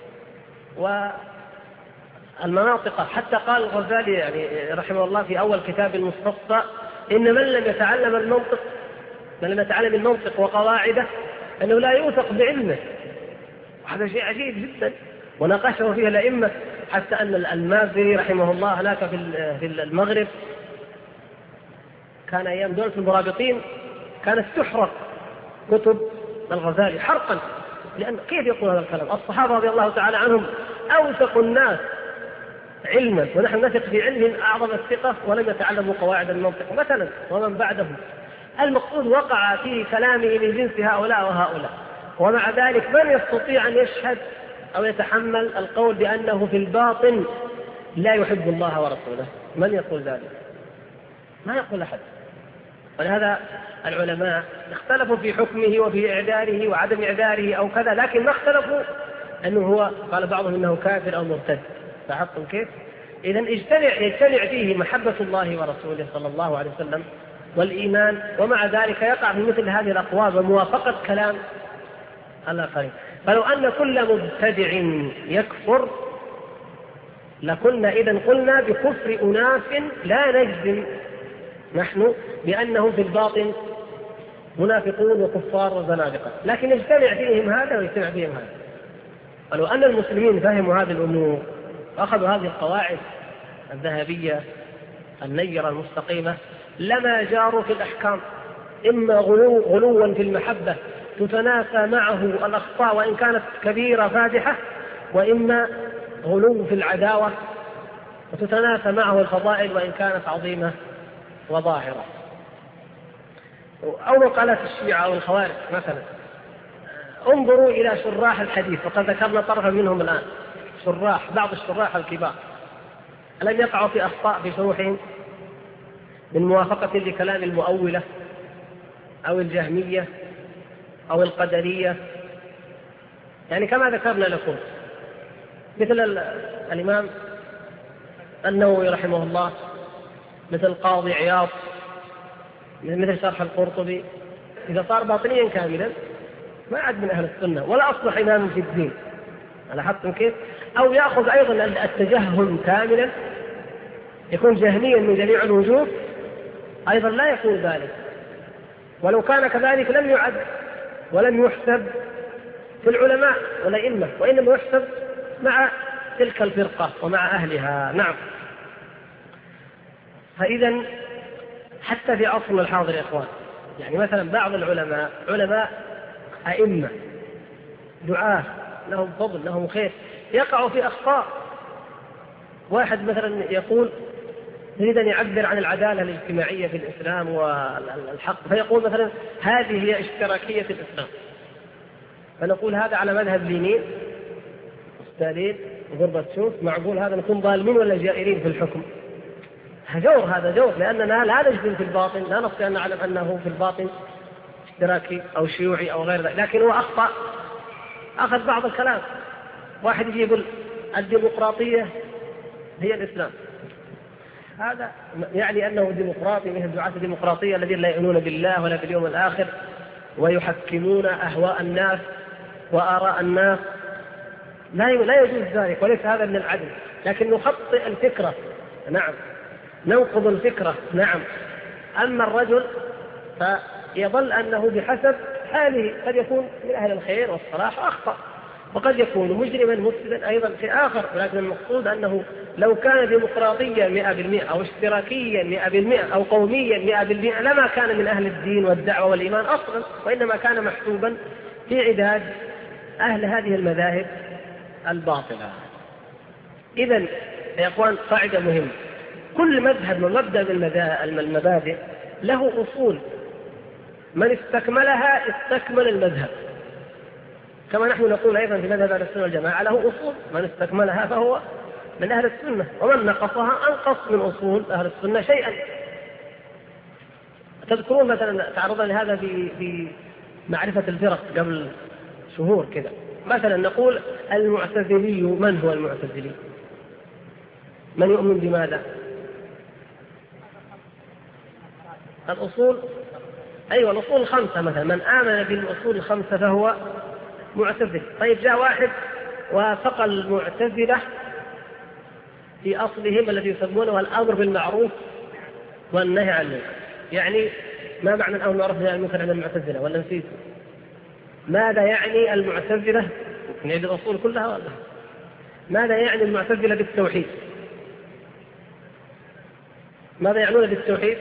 A: والمناطق. حتى قال الغزالي يعني رحمه الله في أول كتاب المستصفى إن من لم يتعلم المنطق وقواعده أنه لا يوثق بعلمه. وهذا شيء عجيب جدا، وناقشه فيه الأئمة، حتى أن المازري رحمه الله هناك في المغرب كان أيام دولة المرابطين كانت تحرق كتب الغزالي حرقا. لأن كيف يقول هذا الكلام؟ الصحابة رضي الله تعالى عنهم أوثق الناس علما، ونحن نثق في علمهم أعظم الثقة ولم يتعلموا قواعد المنطق مثلا ومن بعدهم. المقصود وقع في كلامه من جنس هؤلاء وهؤلاء، ومع ذلك من يستطيع أن يشهد أو يتحمل القول بأنه في الباطن لا يحب الله ورسوله؟ من يقول ذلك؟ ما يقول أحد. ولهذا العلماء اختلفوا في حكمه وفي إعذاره وعدم إعذاره أو كذا، لكن ما اختلفوا أنه هو قال بعضهم إنه كافر أو مرتد. لاحظتم كيف؟ إذن يجتمع فيه محبة الله ورسوله صلى الله عليه وسلم والإيمان، ومع ذلك يقع في مثل هذه الأقوال وموافقة كلام الآخرين. فلو أن كل مبتدع يكفر لكنا إذن قلنا بكفر أناس لا نجزم نحن بأنهم في الباطن منافقون وكفار وزنادقة، لكن يجتمع فيهم هذا ويجتمع فيهم هذا. ولو أن المسلمين فهموا هذه الأمور وأخذوا هذه القواعد الذهبية النيرة المستقيمة لما جاروا في الأحكام، إما غلوا في المحبة تتناسى معه الأخطاء وإن كانت كبيرة فادحة، وإما غلو في العداوة وتتناسى معه الفضائل وإن كانت عظيمة وظاهرة. أو مقالات الشيعة أو الخوارج مثلا، انظروا إلى شراح الحديث، وقد ذكرنا طرفا منهم الآن، بعض الشراح الكبار ألم يقعوا في أخطاء في شروحهم من موافقة لكلام المؤولة أو الجهمية أو القدرية؟ يعني كما ذكرنا لكم مثل الإمام النووي رحمه الله، مثل قاضي عياض، مثل شرح القرطبي، إذا صار باطنيا كاملا ما عاد من أهل السنة ولا أصبح إماما في الدين. لاحظتم كيف؟ أو يأخذ أيضا التجهم كاملا، يكون جهميا من جميع الوجوه، أيضا لا يكون ذلك. ولو كان كذلك لم يعد ولم يحسب في العلماء والأئمة، وإنما يحسب مع تلك الفرقة ومع أهلها. نعم. فإذا حتى في عصرنا الحاضر يا إخوان، يعني مثلا بعض العلماء علماء أئمة دعاة لهم فضل لهم خير يقعوا في أخطاء. واحد مثلا يقول يريد أن يعبر عن العدالة الاجتماعية في الإسلام والحق، فيقول مثلا هذه هي اشتراكية الإسلام، فنقول هذا على مذهب لينين ستالين غربتشوف، معقول هذا نكون ظالمين ولا جائرين في الحكم؟ جور، هذا جور، لأننا لا نجزم في الباطن، لا نستطيع أن نعلم أنه في الباطن اشتراكي أو شيوعي أو غير ذلك، لكن هو أخطأ، أخذ بعض الكلام. واحد يجي يقول الديمقراطية هي الإسلام، هذا يعني أنه ديمقراطي مثل دعاة الديمقراطية الذين لا يؤمنون بالله ولا باليوم الآخر ويحكمون أهواء الناس وآراء الناس. لا يجوز ذلك، وليس هذا من العدل، لكن نخطئ الفكرة، نعم، ننقض الفكرة، نعم. أما الرجل فيظل أنه بحسب حاله قد يكون من أهل الخير والصلاح وأخطأ، وقد يكون مجرما مفسدا أيضا في آخر، ولكن المقصود أنه لو كان ديمقراطيا 100% أو اشتراكيا 100% أو قوميا 100% لما كان من أهل الدين والدعوة والإيمان أصلا، وإنما كان محسوبا في عداد أهل هذه المذاهب الباطلة. إذن يا إخوان قاعدة مهمة، كل مذهب من مبدأ من المبادئ له أصول، من استكملها استكمل المذهب، كما نحن نقول أيضا في مذهب أهل السنة والجماعة له أصول، من استكملها فهو من أهل السنة، ومن نقصها أنقص من أصول أهل السنة شيئا. تذكرون مثلا تعرضنا لهذا في معرفة الفرق قبل شهور كذا، مثلا نقول المعتزلي، من هو المعتزلي؟ من يؤمن بماذا؟ الأصول، أيوة الأصول الخمسة، مثلا من آمن بالأصول الخمسة فهو معتزل. طيب جاء واحد وافق المعتزلة في أصلهم الذي يسمونه الأمر بالمعروف والنهي عن المنكر. يعني ما معنى الأمر بالمعروف والنهي عن المنكر عند المعتزلة؟ ولا نسيت؟ ماذا يعني المعتزلة؟ نعيد الأصول كلها ولا؟ ماذا يعني المعتزلة بالتوحيد؟ ماذا يعنون بالتوحيد؟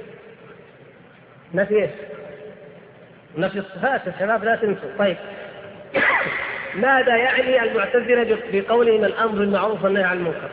A: نفي ايش؟ نفي الصفات يا شباب، لا تنسوا. طيب ماذا يعني المعتزلة بقولهم الأمر بالمعروف والنهي عن المنكر؟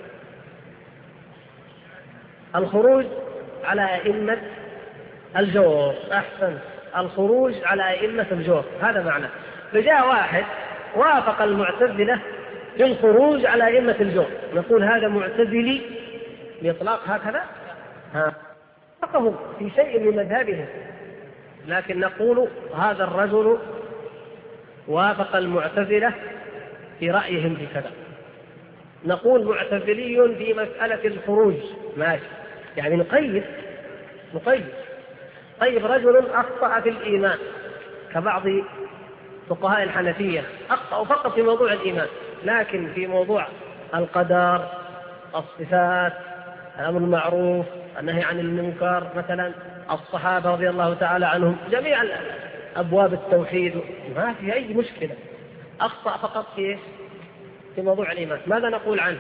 A: الخروج على أئمة الجور. أحسن، الخروج على أئمة الجور، هذا معنى. فجاء واحد وافق المعتزلة في الخروج على أئمة الجور، نقول هذا معتزلي بإطلاق هكذا؟ وافقوا في شيء من مذهبهم، لكن نقول هذا الرجل وافق المعتزلة في رأيهم في كذا، نقول معتزلي في مسألة الخروج، ماشي، يعني نقيد. طيب رجل أخطأ في الإيمان كبعض فقهاء الحنفية، أخطأ فقط في موضوع الإيمان، لكن في موضوع القدر، الصفات، الأمر المعروف، النهي عن المنكر، مثلا الصحابة رضي الله تعالى عنهم، جميع أبواب التوحيد، ما في أي مشكلة، أخطأ فقط في موضوع الإيمان، ماذا نقول عنه؟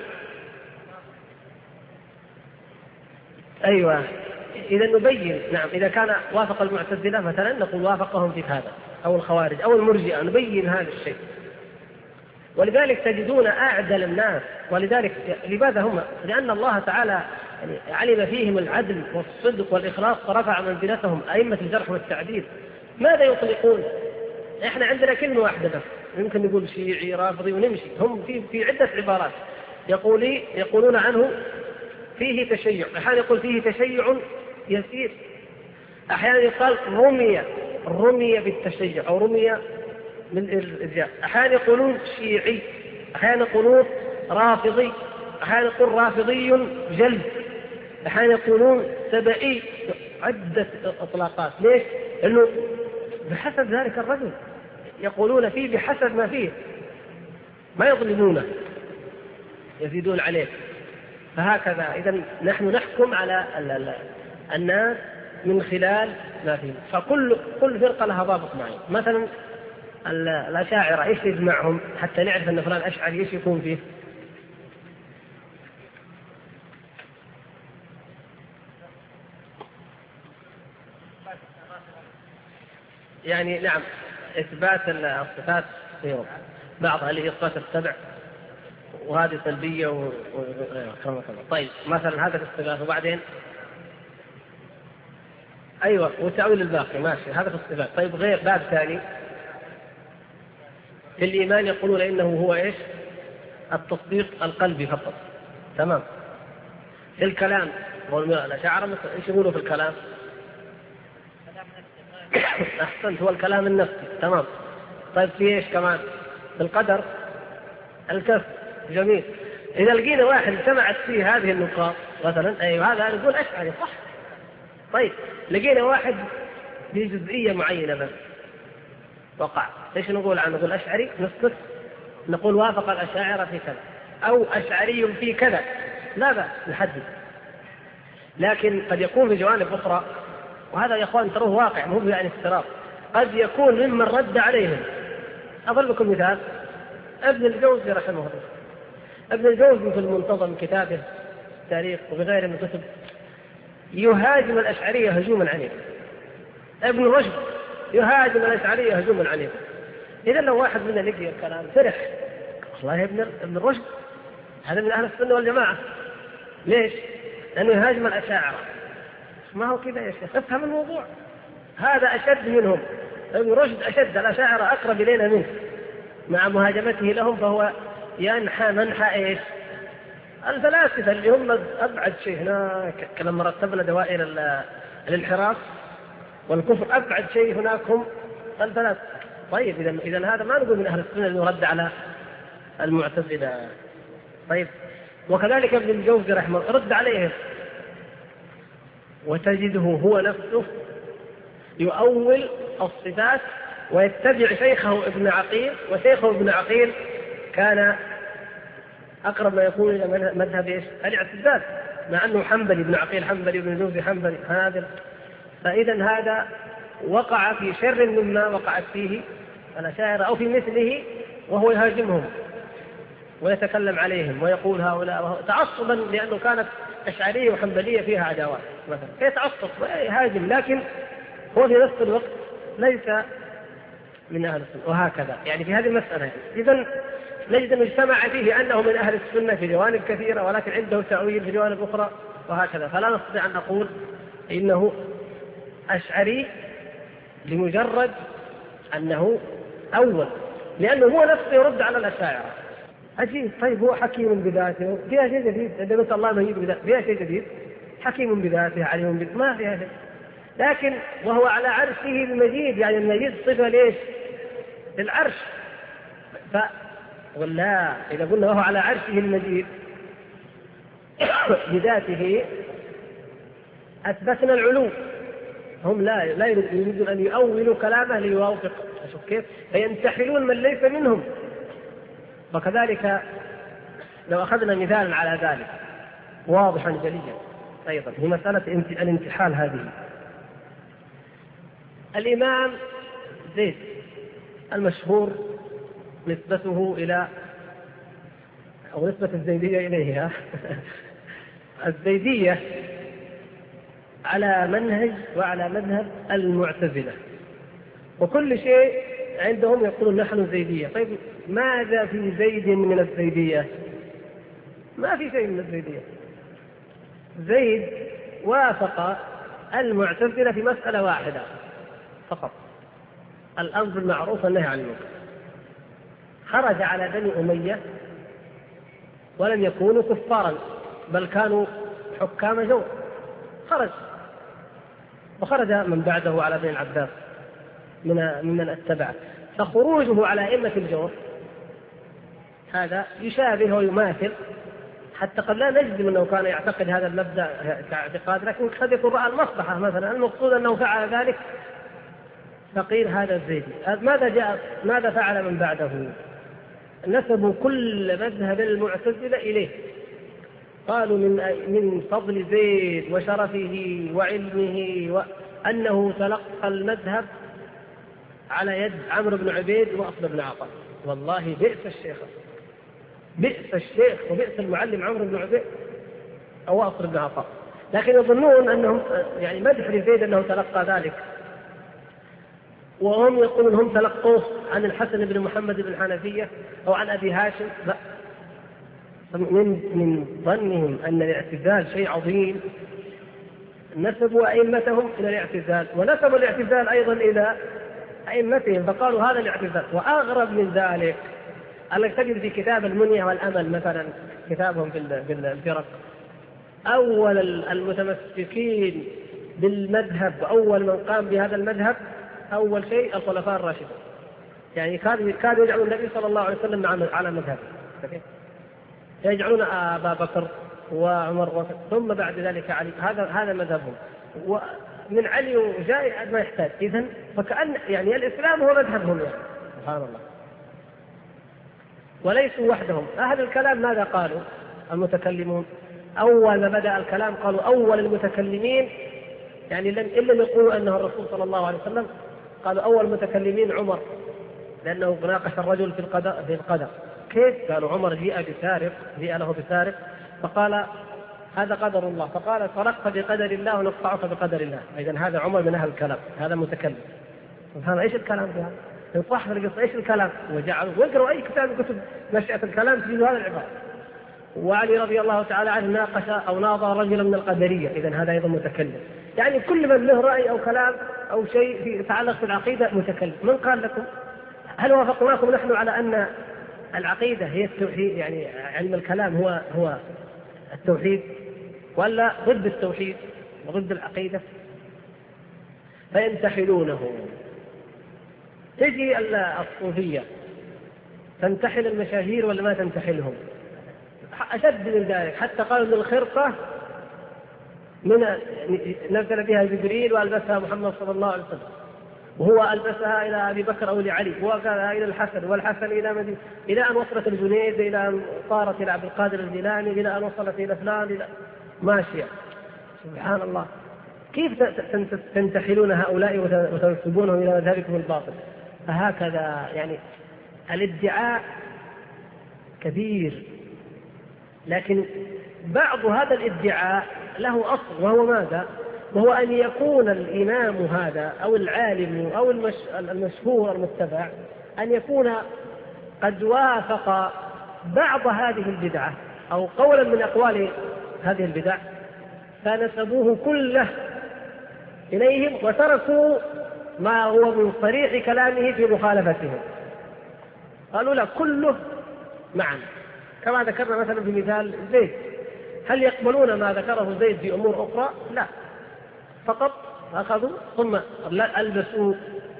A: أيوة، إذا نبين، نعم، إذا كان وافق المعتزلة مثلا نقول وافقهم في هذا، أو الخوارج أو المرجئة، نبين هذا الشيء. ولذلك تجدون أعدل الناس، ولذلك لماذا هم؟ لأن الله تعالى علم فيهم العدل والصدق والإخلاص فرفع منزلتهم أئمة الجرح والتعديل. ماذا يطلقون؟ إحنا عندنا كلمة واحدة بس، يمكن نقول شيعي رافضي ونمشي. هم في عدة عبارات يقولون عنه فيه تشيع، أحيانا يقول فيه تشيع يسير، أحيانا يقال رمي بالتشيع أو رمي بالإرجاء، أحيانا يقولون شيعي، أحيانا يقولون رافضي، أحيانا يقول رافضي جلد، أحيانا يقولون سبئي، عدة إطلاقات. ليش؟ لأنه بحسب ذلك الرجل يقولون فيه بحسب ما فيه، ما يظلمونه، يزيدون عليه. فهكذا إذا نحن نحكم على الناس من خلال ما فيه. فكل فرقة لها ضابط معين. مثلا الأشاعرة إيش يجمعهم حتى نعرف أن فلان أشعري إيش يكون فيه؟ يعني نعم، إثبات الصفات فيهم، بعضها اللي هي إثبات السبع، وهذه سلبية كما. طيب مثلا هذا الصفات، وبعدين أيوة وتأويل الباقي، ماشي، هذا في الصفات. طيب غير باب ثاني في الإيمان يقولون إنه هو إيش؟ التصديق القلبي فقط، تمام. في الكلام الأشاعرة ايش يقولوا في الكلام؟ أحسنت، هو الكلام النفسي، تمام. طيب في ايش كمان؟ في القدر، الكف، جميل. إذا لقينا واحد اجتمعت فيه هذه النقاط مثلا، أيوة هذا نقول أشعري صح. طيب لقينا واحد في جزئية معينة بس وقع، ايش نقول عنه؟ نقول أشعري، نسكت، نقول وافق الأشاعرة في كذا أو أشعري في كذا، لا بأس نحدد. لكن قد يكون في جوانب أخرى، وهذا يا أخوان تروه واقع مو يعني افتراض، قد يكون ممن رد عليهم. أضرب لكم مثال، ابن الجوزي رحمه الله. ابن الجوزي في المنتظم كتابه التاريخ وبغيره من الكتب يهاجم الأشعرية هجوما عنيفا. ابن رشد يهاجم الأشعرية هجوما عنيفا. إذا لو واحد منا لقي الكلام فرح، والله يا ابن رشد هذا من أهل السنة والجماعة. ليش؟ لأنه يهاجم الأشاعرة. ما هو كذا يا شيخ، افهم الموضوع. هذا أشد منهم، ابن رشد أشد، الأشاعرة أقرب إلينا منه. مع مهاجمته لهم فهو ينحى منحى ايش؟ الفلاسفة اللي هم أبعد شيء هناك، لما رتبنا دوائر الانحراف والكفر أبعد شيء هناك هم الفلاسفة. طيب إذا هذا ما نقول من أهل السنة أنه رد على المعتزلة. طيب وكذلك ابن الجوزي رحمه الله رد عليهم، وتجده هو نفسه يؤول الصفات ويتبع شيخه ابن عقيل، وشيخه ابن عقيل كان أقرب ما يكون إلى مذهب إيش؟ الاعتزال، مع أنه حنبلي، ابن عقيل حنبلي، ابن الجوزي حنبلي، هذا. فإذا هذا وقع في شر مما وقعت فيه الأشاعرة أو في مثله، وهو يهاجمهم ويتكلم عليهم ويقول هؤلاء تعصبا، لأنه كانت أشعرية وحنبلية فيها عداوات مثلا، فيتعصب ويهاجم، لكن هو في نفس الوقت ليس من أهل السنة. وهكذا يعني في هذه المسألة. إذن نجد أن اجتمع فيه أنه من أهل السنة في جوانب كثيرة، ولكن عنده تأويل في جوانب أخرى، وهكذا. فلا نستطيع أن نقول إنه أشعري لمجرد أنه أول، لأنه هو نفسه يرد على الأشاعرة. عجيب. طيب هو حكيم بذاته، فيها شيء جديد؟ عندما الله ما يجيب بذاته فيها شيء جديد؟ حكيم بذاته، عليم بذاته، ما فيها شيء. لكن وهو على عرشه المجيد، يعني المجيد صفة ليش؟ للعرش. ولا إذا قلنا وهو على عرشه المجيد بذاته أثبتنا العلو. هم لا يريدون أن يؤولوا كلامه ليوافق، أشوف كيف فينتحلون من ليس منهم. وكذلك لو أخذنا مثالا على ذلك واضحا جليا أيضا هي مسألة الانتحال هذه. الإمام زيد المشهور نسبته إلى أو نسبة الزيدية إليها الزيدية على منهج وعلى مذهب المعتزلة، وكل شيء عندهم يقولون نحن زيدية. طيب ماذا في زيد من الزيدية؟ ما في شيء من الزيدية. زيد وافق المعتزلة في مسألة واحدة فقط، الأمر بالمعروف والنهي عن المنكر. خرج على بني أمية ولم يكونوا كفارا، بل كانوا حكام جور، خرج. وخرج من بعده على بني العباس ممن اتبعه. فخروجه على أئمة الجور هذا يشابه ويماثل، حتى قد لا نجزم أنه كان يعتقد هذا المبدأ كاعتقاد، لكن قد يكون رأى المصلحة مثلا، المقصود أنه فعل ذلك فقيل هذا الزيدي. ماذا فعل من بعده؟ نسبوا كل مذهب المعتزلة إليه، قالوا من فضل زيد وشرفه وعلمه وأنه تلقى المذهب على يد عمرو بن عبيد وأصل بن عطاء. والله بئس الشيخ وبئس المعلم عمرو بن عبيد أو أصل بن عطاء. لكن يظنون أنهم يعني مدح لزيد أنه تلقى ذلك، وهم يقولون هم تلقوه عن الحسن بن محمد بن حنفية أو عن أبي هاشم. لا، من ظنهم أن الاعتزال شيء عظيم نسبوا أئمتهم إلى الاعتزال، ونسبوا الاعتزال أيضا إلى أئمتهم، فقالوا هذا الاعتزال. وأغرب من ذلك أنك تجد في كتاب المنية والأمل مثلا، كتابهم في الفرق، أول المتمسكين بالمذهب، أول من قام بهذا المذهب أول شيء الخلفاء الراشدون، يعني كانوا يجعلون النبي صلى الله عليه وسلم على مذهبه، يجعلون أبا بكر وعمر ثم بعد ذلك علي، هذا مذهبهم، ومن علي وجاء ما يحتاج. إذن فكأن يعني الإسلام هو مذهبهم، يعني سبحان الله. وليسوا وحدهم، أهل الكلام ماذا قالوا المتكلمون؟ أول ما بدأ الكلام قالوا أول المتكلمين، يعني إلا يقولوا أنه الرسول صلى الله عليه وسلم، قالوا أول المتكلمين عمر، لأنه ناقش الرجل في القدر. كيف؟ قالوا عمر جيء له بسارق فقال هذا قدر الله، فقال سرقت بقدر الله ونقطعك بقدر الله. إذن هذا عمر من أهل الكلام، هذا متكلم. سبحان الله، إيش الكلام في هذا؟ يصح في القصة إيش الكلام؟ وجعلوا واقرأوا أي كتاب من كتب نشأة الكلام تجدوا هذا العبارة. وعلي رضي الله تعالى عنه ناقش أو ناظر رجلا من القدرية، إذن هذا أيضا متكلم. يعني كل من له رأي أو كلام أو شيء يتعلق بالعقيدة متكلم. من قال لكم؟ هل وافقناكم نحن على أن العقيدة هي التوحيد، يعني علم الكلام هو التوحيد، ولا ضد التوحيد وضد العقيدة؟ فينتحلونه. تجي الصوفية تنتحل المشاهير ولا ما تنتحلهم؟ أشد من ذلك، حتى قالوا ان الخرقة نزل بها جبريل وألبسها محمد صلى الله عليه وسلم، وهو ألبسها إلى أبي بكر أو لعلي، وألبسها إلى الحسن، والحسن إلى مدينة، إلى أن وصلت الجنيد، إلى أن صارت إلى عبد القادر الجيلاني، إلى أن وصلت إلى فلان، إلى ماشية. سبحان الله، كيف تنتحلون هؤلاء وتنسبونهم إلى مذهبكم الباطل؟ فهكذا يعني الادعاء كبير، لكن بعض هذا الادعاء له أصل، وهو ماذا؟ وهو أن يكون الإمام هذا أو العالم أو المشهور المتبع أن يكون قد وافق بعض هذه البدعة أو قولا من أقوال هذه البدع، فنسبوه كله إليهم وتركوا ما هو من صريح كلامه في مخالفتهم. قالوا لا، كله معا، كما ذكرنا مثلا في مثال زيد. هل يقبلون ما ذكره زيد في أمور أخرى؟ لا، فقط أخذوا ثم ألبسوا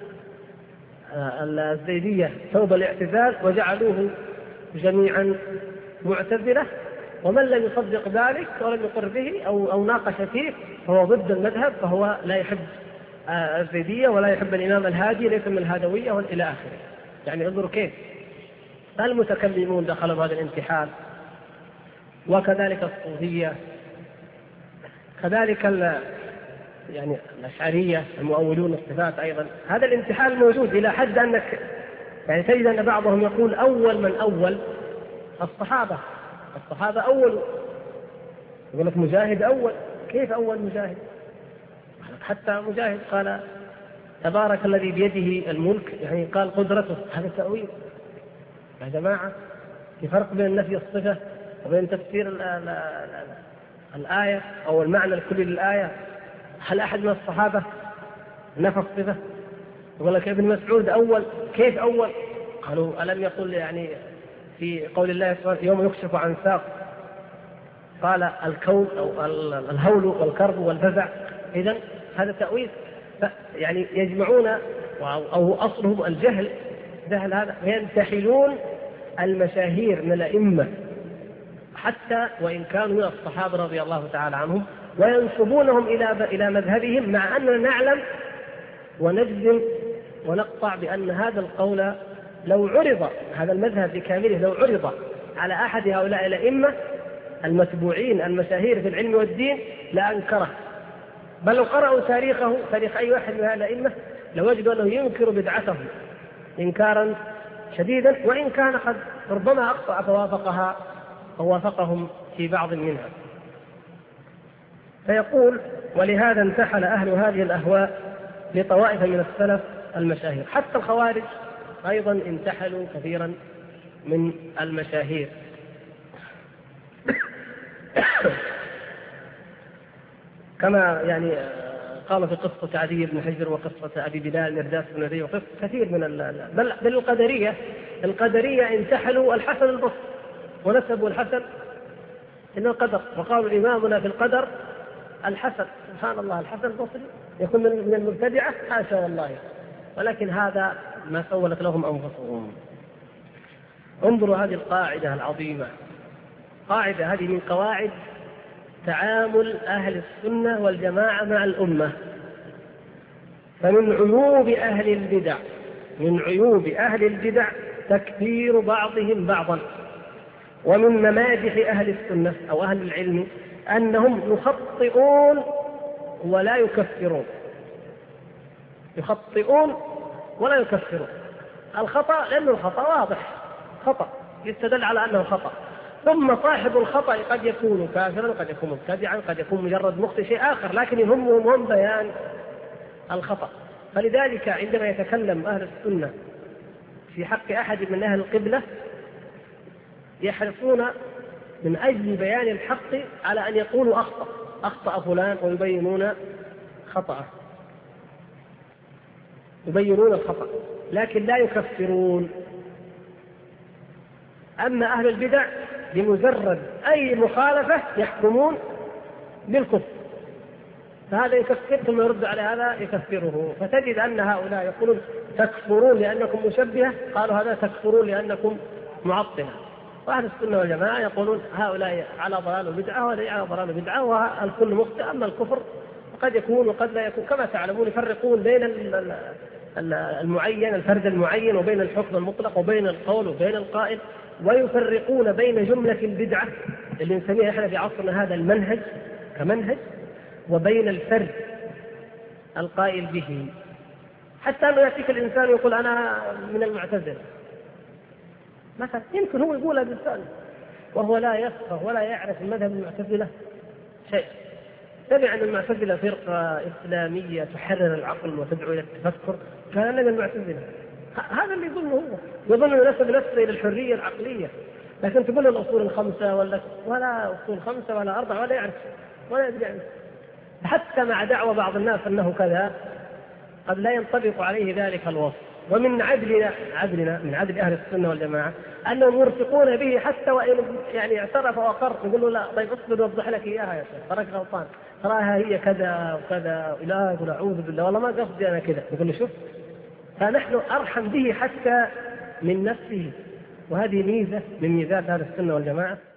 A: الزيدية ثوب الاعتزال وجعلوه جميعا معتزلة، ومن لم يصدق ذلك ولم يقر به أو ناقش فيه فهو ضد المذهب، فهو لا يحب الزيدية ولا يحب الإمام الهادي، ليس من الهادوية إلى آخره. يعني انظروا كيف المتكلمون دخلوا هذا الانتحال، وكذلك الصوفية، كذلك يعني الأشعرية المؤولون الصفات أيضا. هذا الانتحال موجود إلى حد أنك يعني تجد أن بعضهم يقول أول من أول الصحابة أول، يقول لك مجاهد أول. كيف أول مجاهد؟ حتى مجاهد قال تبارك الذي بيده الملك، يعني قال قدرته. هذا تأويل يا جماعة. في فرق بين نفي الصفة وبين تفسير الآية أو المعنى الكلي للآية. هل أحد من الصحابة نفى الصفة؟ يقول لك ابن مسعود أول. كيف أول؟ قالوا ألم يقل يعني في قول الله يوم يكشف عن ساق قال الكون أو الهول والكرب والفزع. إذن هذا تأويل. يعني يجمعون أو أصلهم الجهل هذا، وينتحلون المشاهير من الأئمة حتى وإن كانوا من الصحابة رضي الله تعالى عنهم، وينسبونهم إلى مذهبهم، مع أننا نعلم ونجزم ونقطع بأن هذا القول لو عرض، هذا المذهب بكامله لو عرض على أحد هؤلاء الأئمة المتبوعين المشاهير في العلم والدين لأنكره. بل لو قرأوا تاريخ أي واحد من هؤلاء الأئمة لوجدوا أنه ينكر بدعته إنكارا شديدا، وإن كان قد ربما أخطأ فوافقهم في بعض منها. فيقول ولهذا انتحل أهل هذه الأهواء لطوائف من السلف المشاهير. حتى الخوارج أيضا انتحلوا كثيرا من المشاهير. كما يعني قال في قصة عدي بن حجر وقصة أبي بلال مرداس بن عدي وقصة كثير من بل القدرية انتحلوا الحسن البصري ونسبوا الحسن إنه القدر، وقالوا إمامنا في القدر الحسن. سبحان الله، الحسن البصري يكون من المبتدعة؟ حاشا والله. ولكن هذا ما سولت لهم أنفسهم. انظروا هذه القاعدة العظيمة، قاعدة هذه من قواعد تعامل أهل السنة والجماعة مع الأمة. فمن عيوب أهل البدع، من عيوب أهل البدع تكفير بعضهم بعضا. ومن ممادح أهل السنة أو أهل العلم أنهم يخطئون ولا يكفرون، يخطئون ولا يكفرون. الخطأ لأنه الخطأ واضح، خطأ يستدل على أنه خطأ، ثم صاحب الخطأ قد يكون كافرا، قد يكون مبتدعا، قد يكون مجرد مخطئ، شيء آخر، لكن يهمهم بيان الخطأ. فلذلك عندما يتكلم أهل السنة في حق أحد من أهل القبلة يحرصون من أجل بيان الحق على أن يقولوا أخطأ فلان، ويبينون خطأه، يبينون الخطأ، لكن لا يكفرون. أما أهل البدع بمجرد أي مخالفة يحكمون بالكفر، فهذا يكفر ثم يرد على هذا يكفره. فتجد أن هؤلاء يقولون تكفرون لأنكم مشبهة، قالوا هذا تكفرون لأنكم معطلة. وأهل السنة والجماعة يقولون هؤلاء على ضلال وبدعة وهؤلاء على ضلال وبدعة، والكل مخطئ. أما الكفر قد يكون وقد لا يكون، كما تعلمون يفرقون بين المعين، الفرد المعين، وبين الحكم المطلق، وبين القول وبين القائل، ويفرقون بين جملة البدعة اللي نسميها احنا في عصرنا هذا المنهج كمنهج، وبين الفرد القائل به. حتى أنه يأتيك الإنسان يقول أنا من المعتزلة مثلا، يمكن هو يقولها بالفعل وهو لا يفقه ولا يعرف المذهب المعتزلة شيء. سمع أن المعتزلة فرقة إسلامية تحرر العقل وتدعو إلى التفكر، كان أنا من المعتزلة. هذا اللي يظنه هو، يظن أنه نسب نفسه إلى الحرية العقلية. لكن تقول الأصول الخمسة ولا أصول خمسة ولا أربعة، ولا يعرف ولا يدري عنه. حتى مع دعوة بعض الناس أنه كذا قد لا ينطبق عليه ذلك الوصف. ومن عدلنا من عدل أهل السنة والجماعة أنهم يرفقون به، حتى وإن يعني اعترف وأقر يقول له لا طيب اصبر وضح لك إياها يا شيخ، تراك غلطان، تراها هي كذا وكذا، لا يقول أعوذ بالله والله ما قصدي أنا كذا، يقول له شوف. فنحن أرحم به حتى من نفسه، وهذه ميزة من ميزات أهل السنة والجماعة.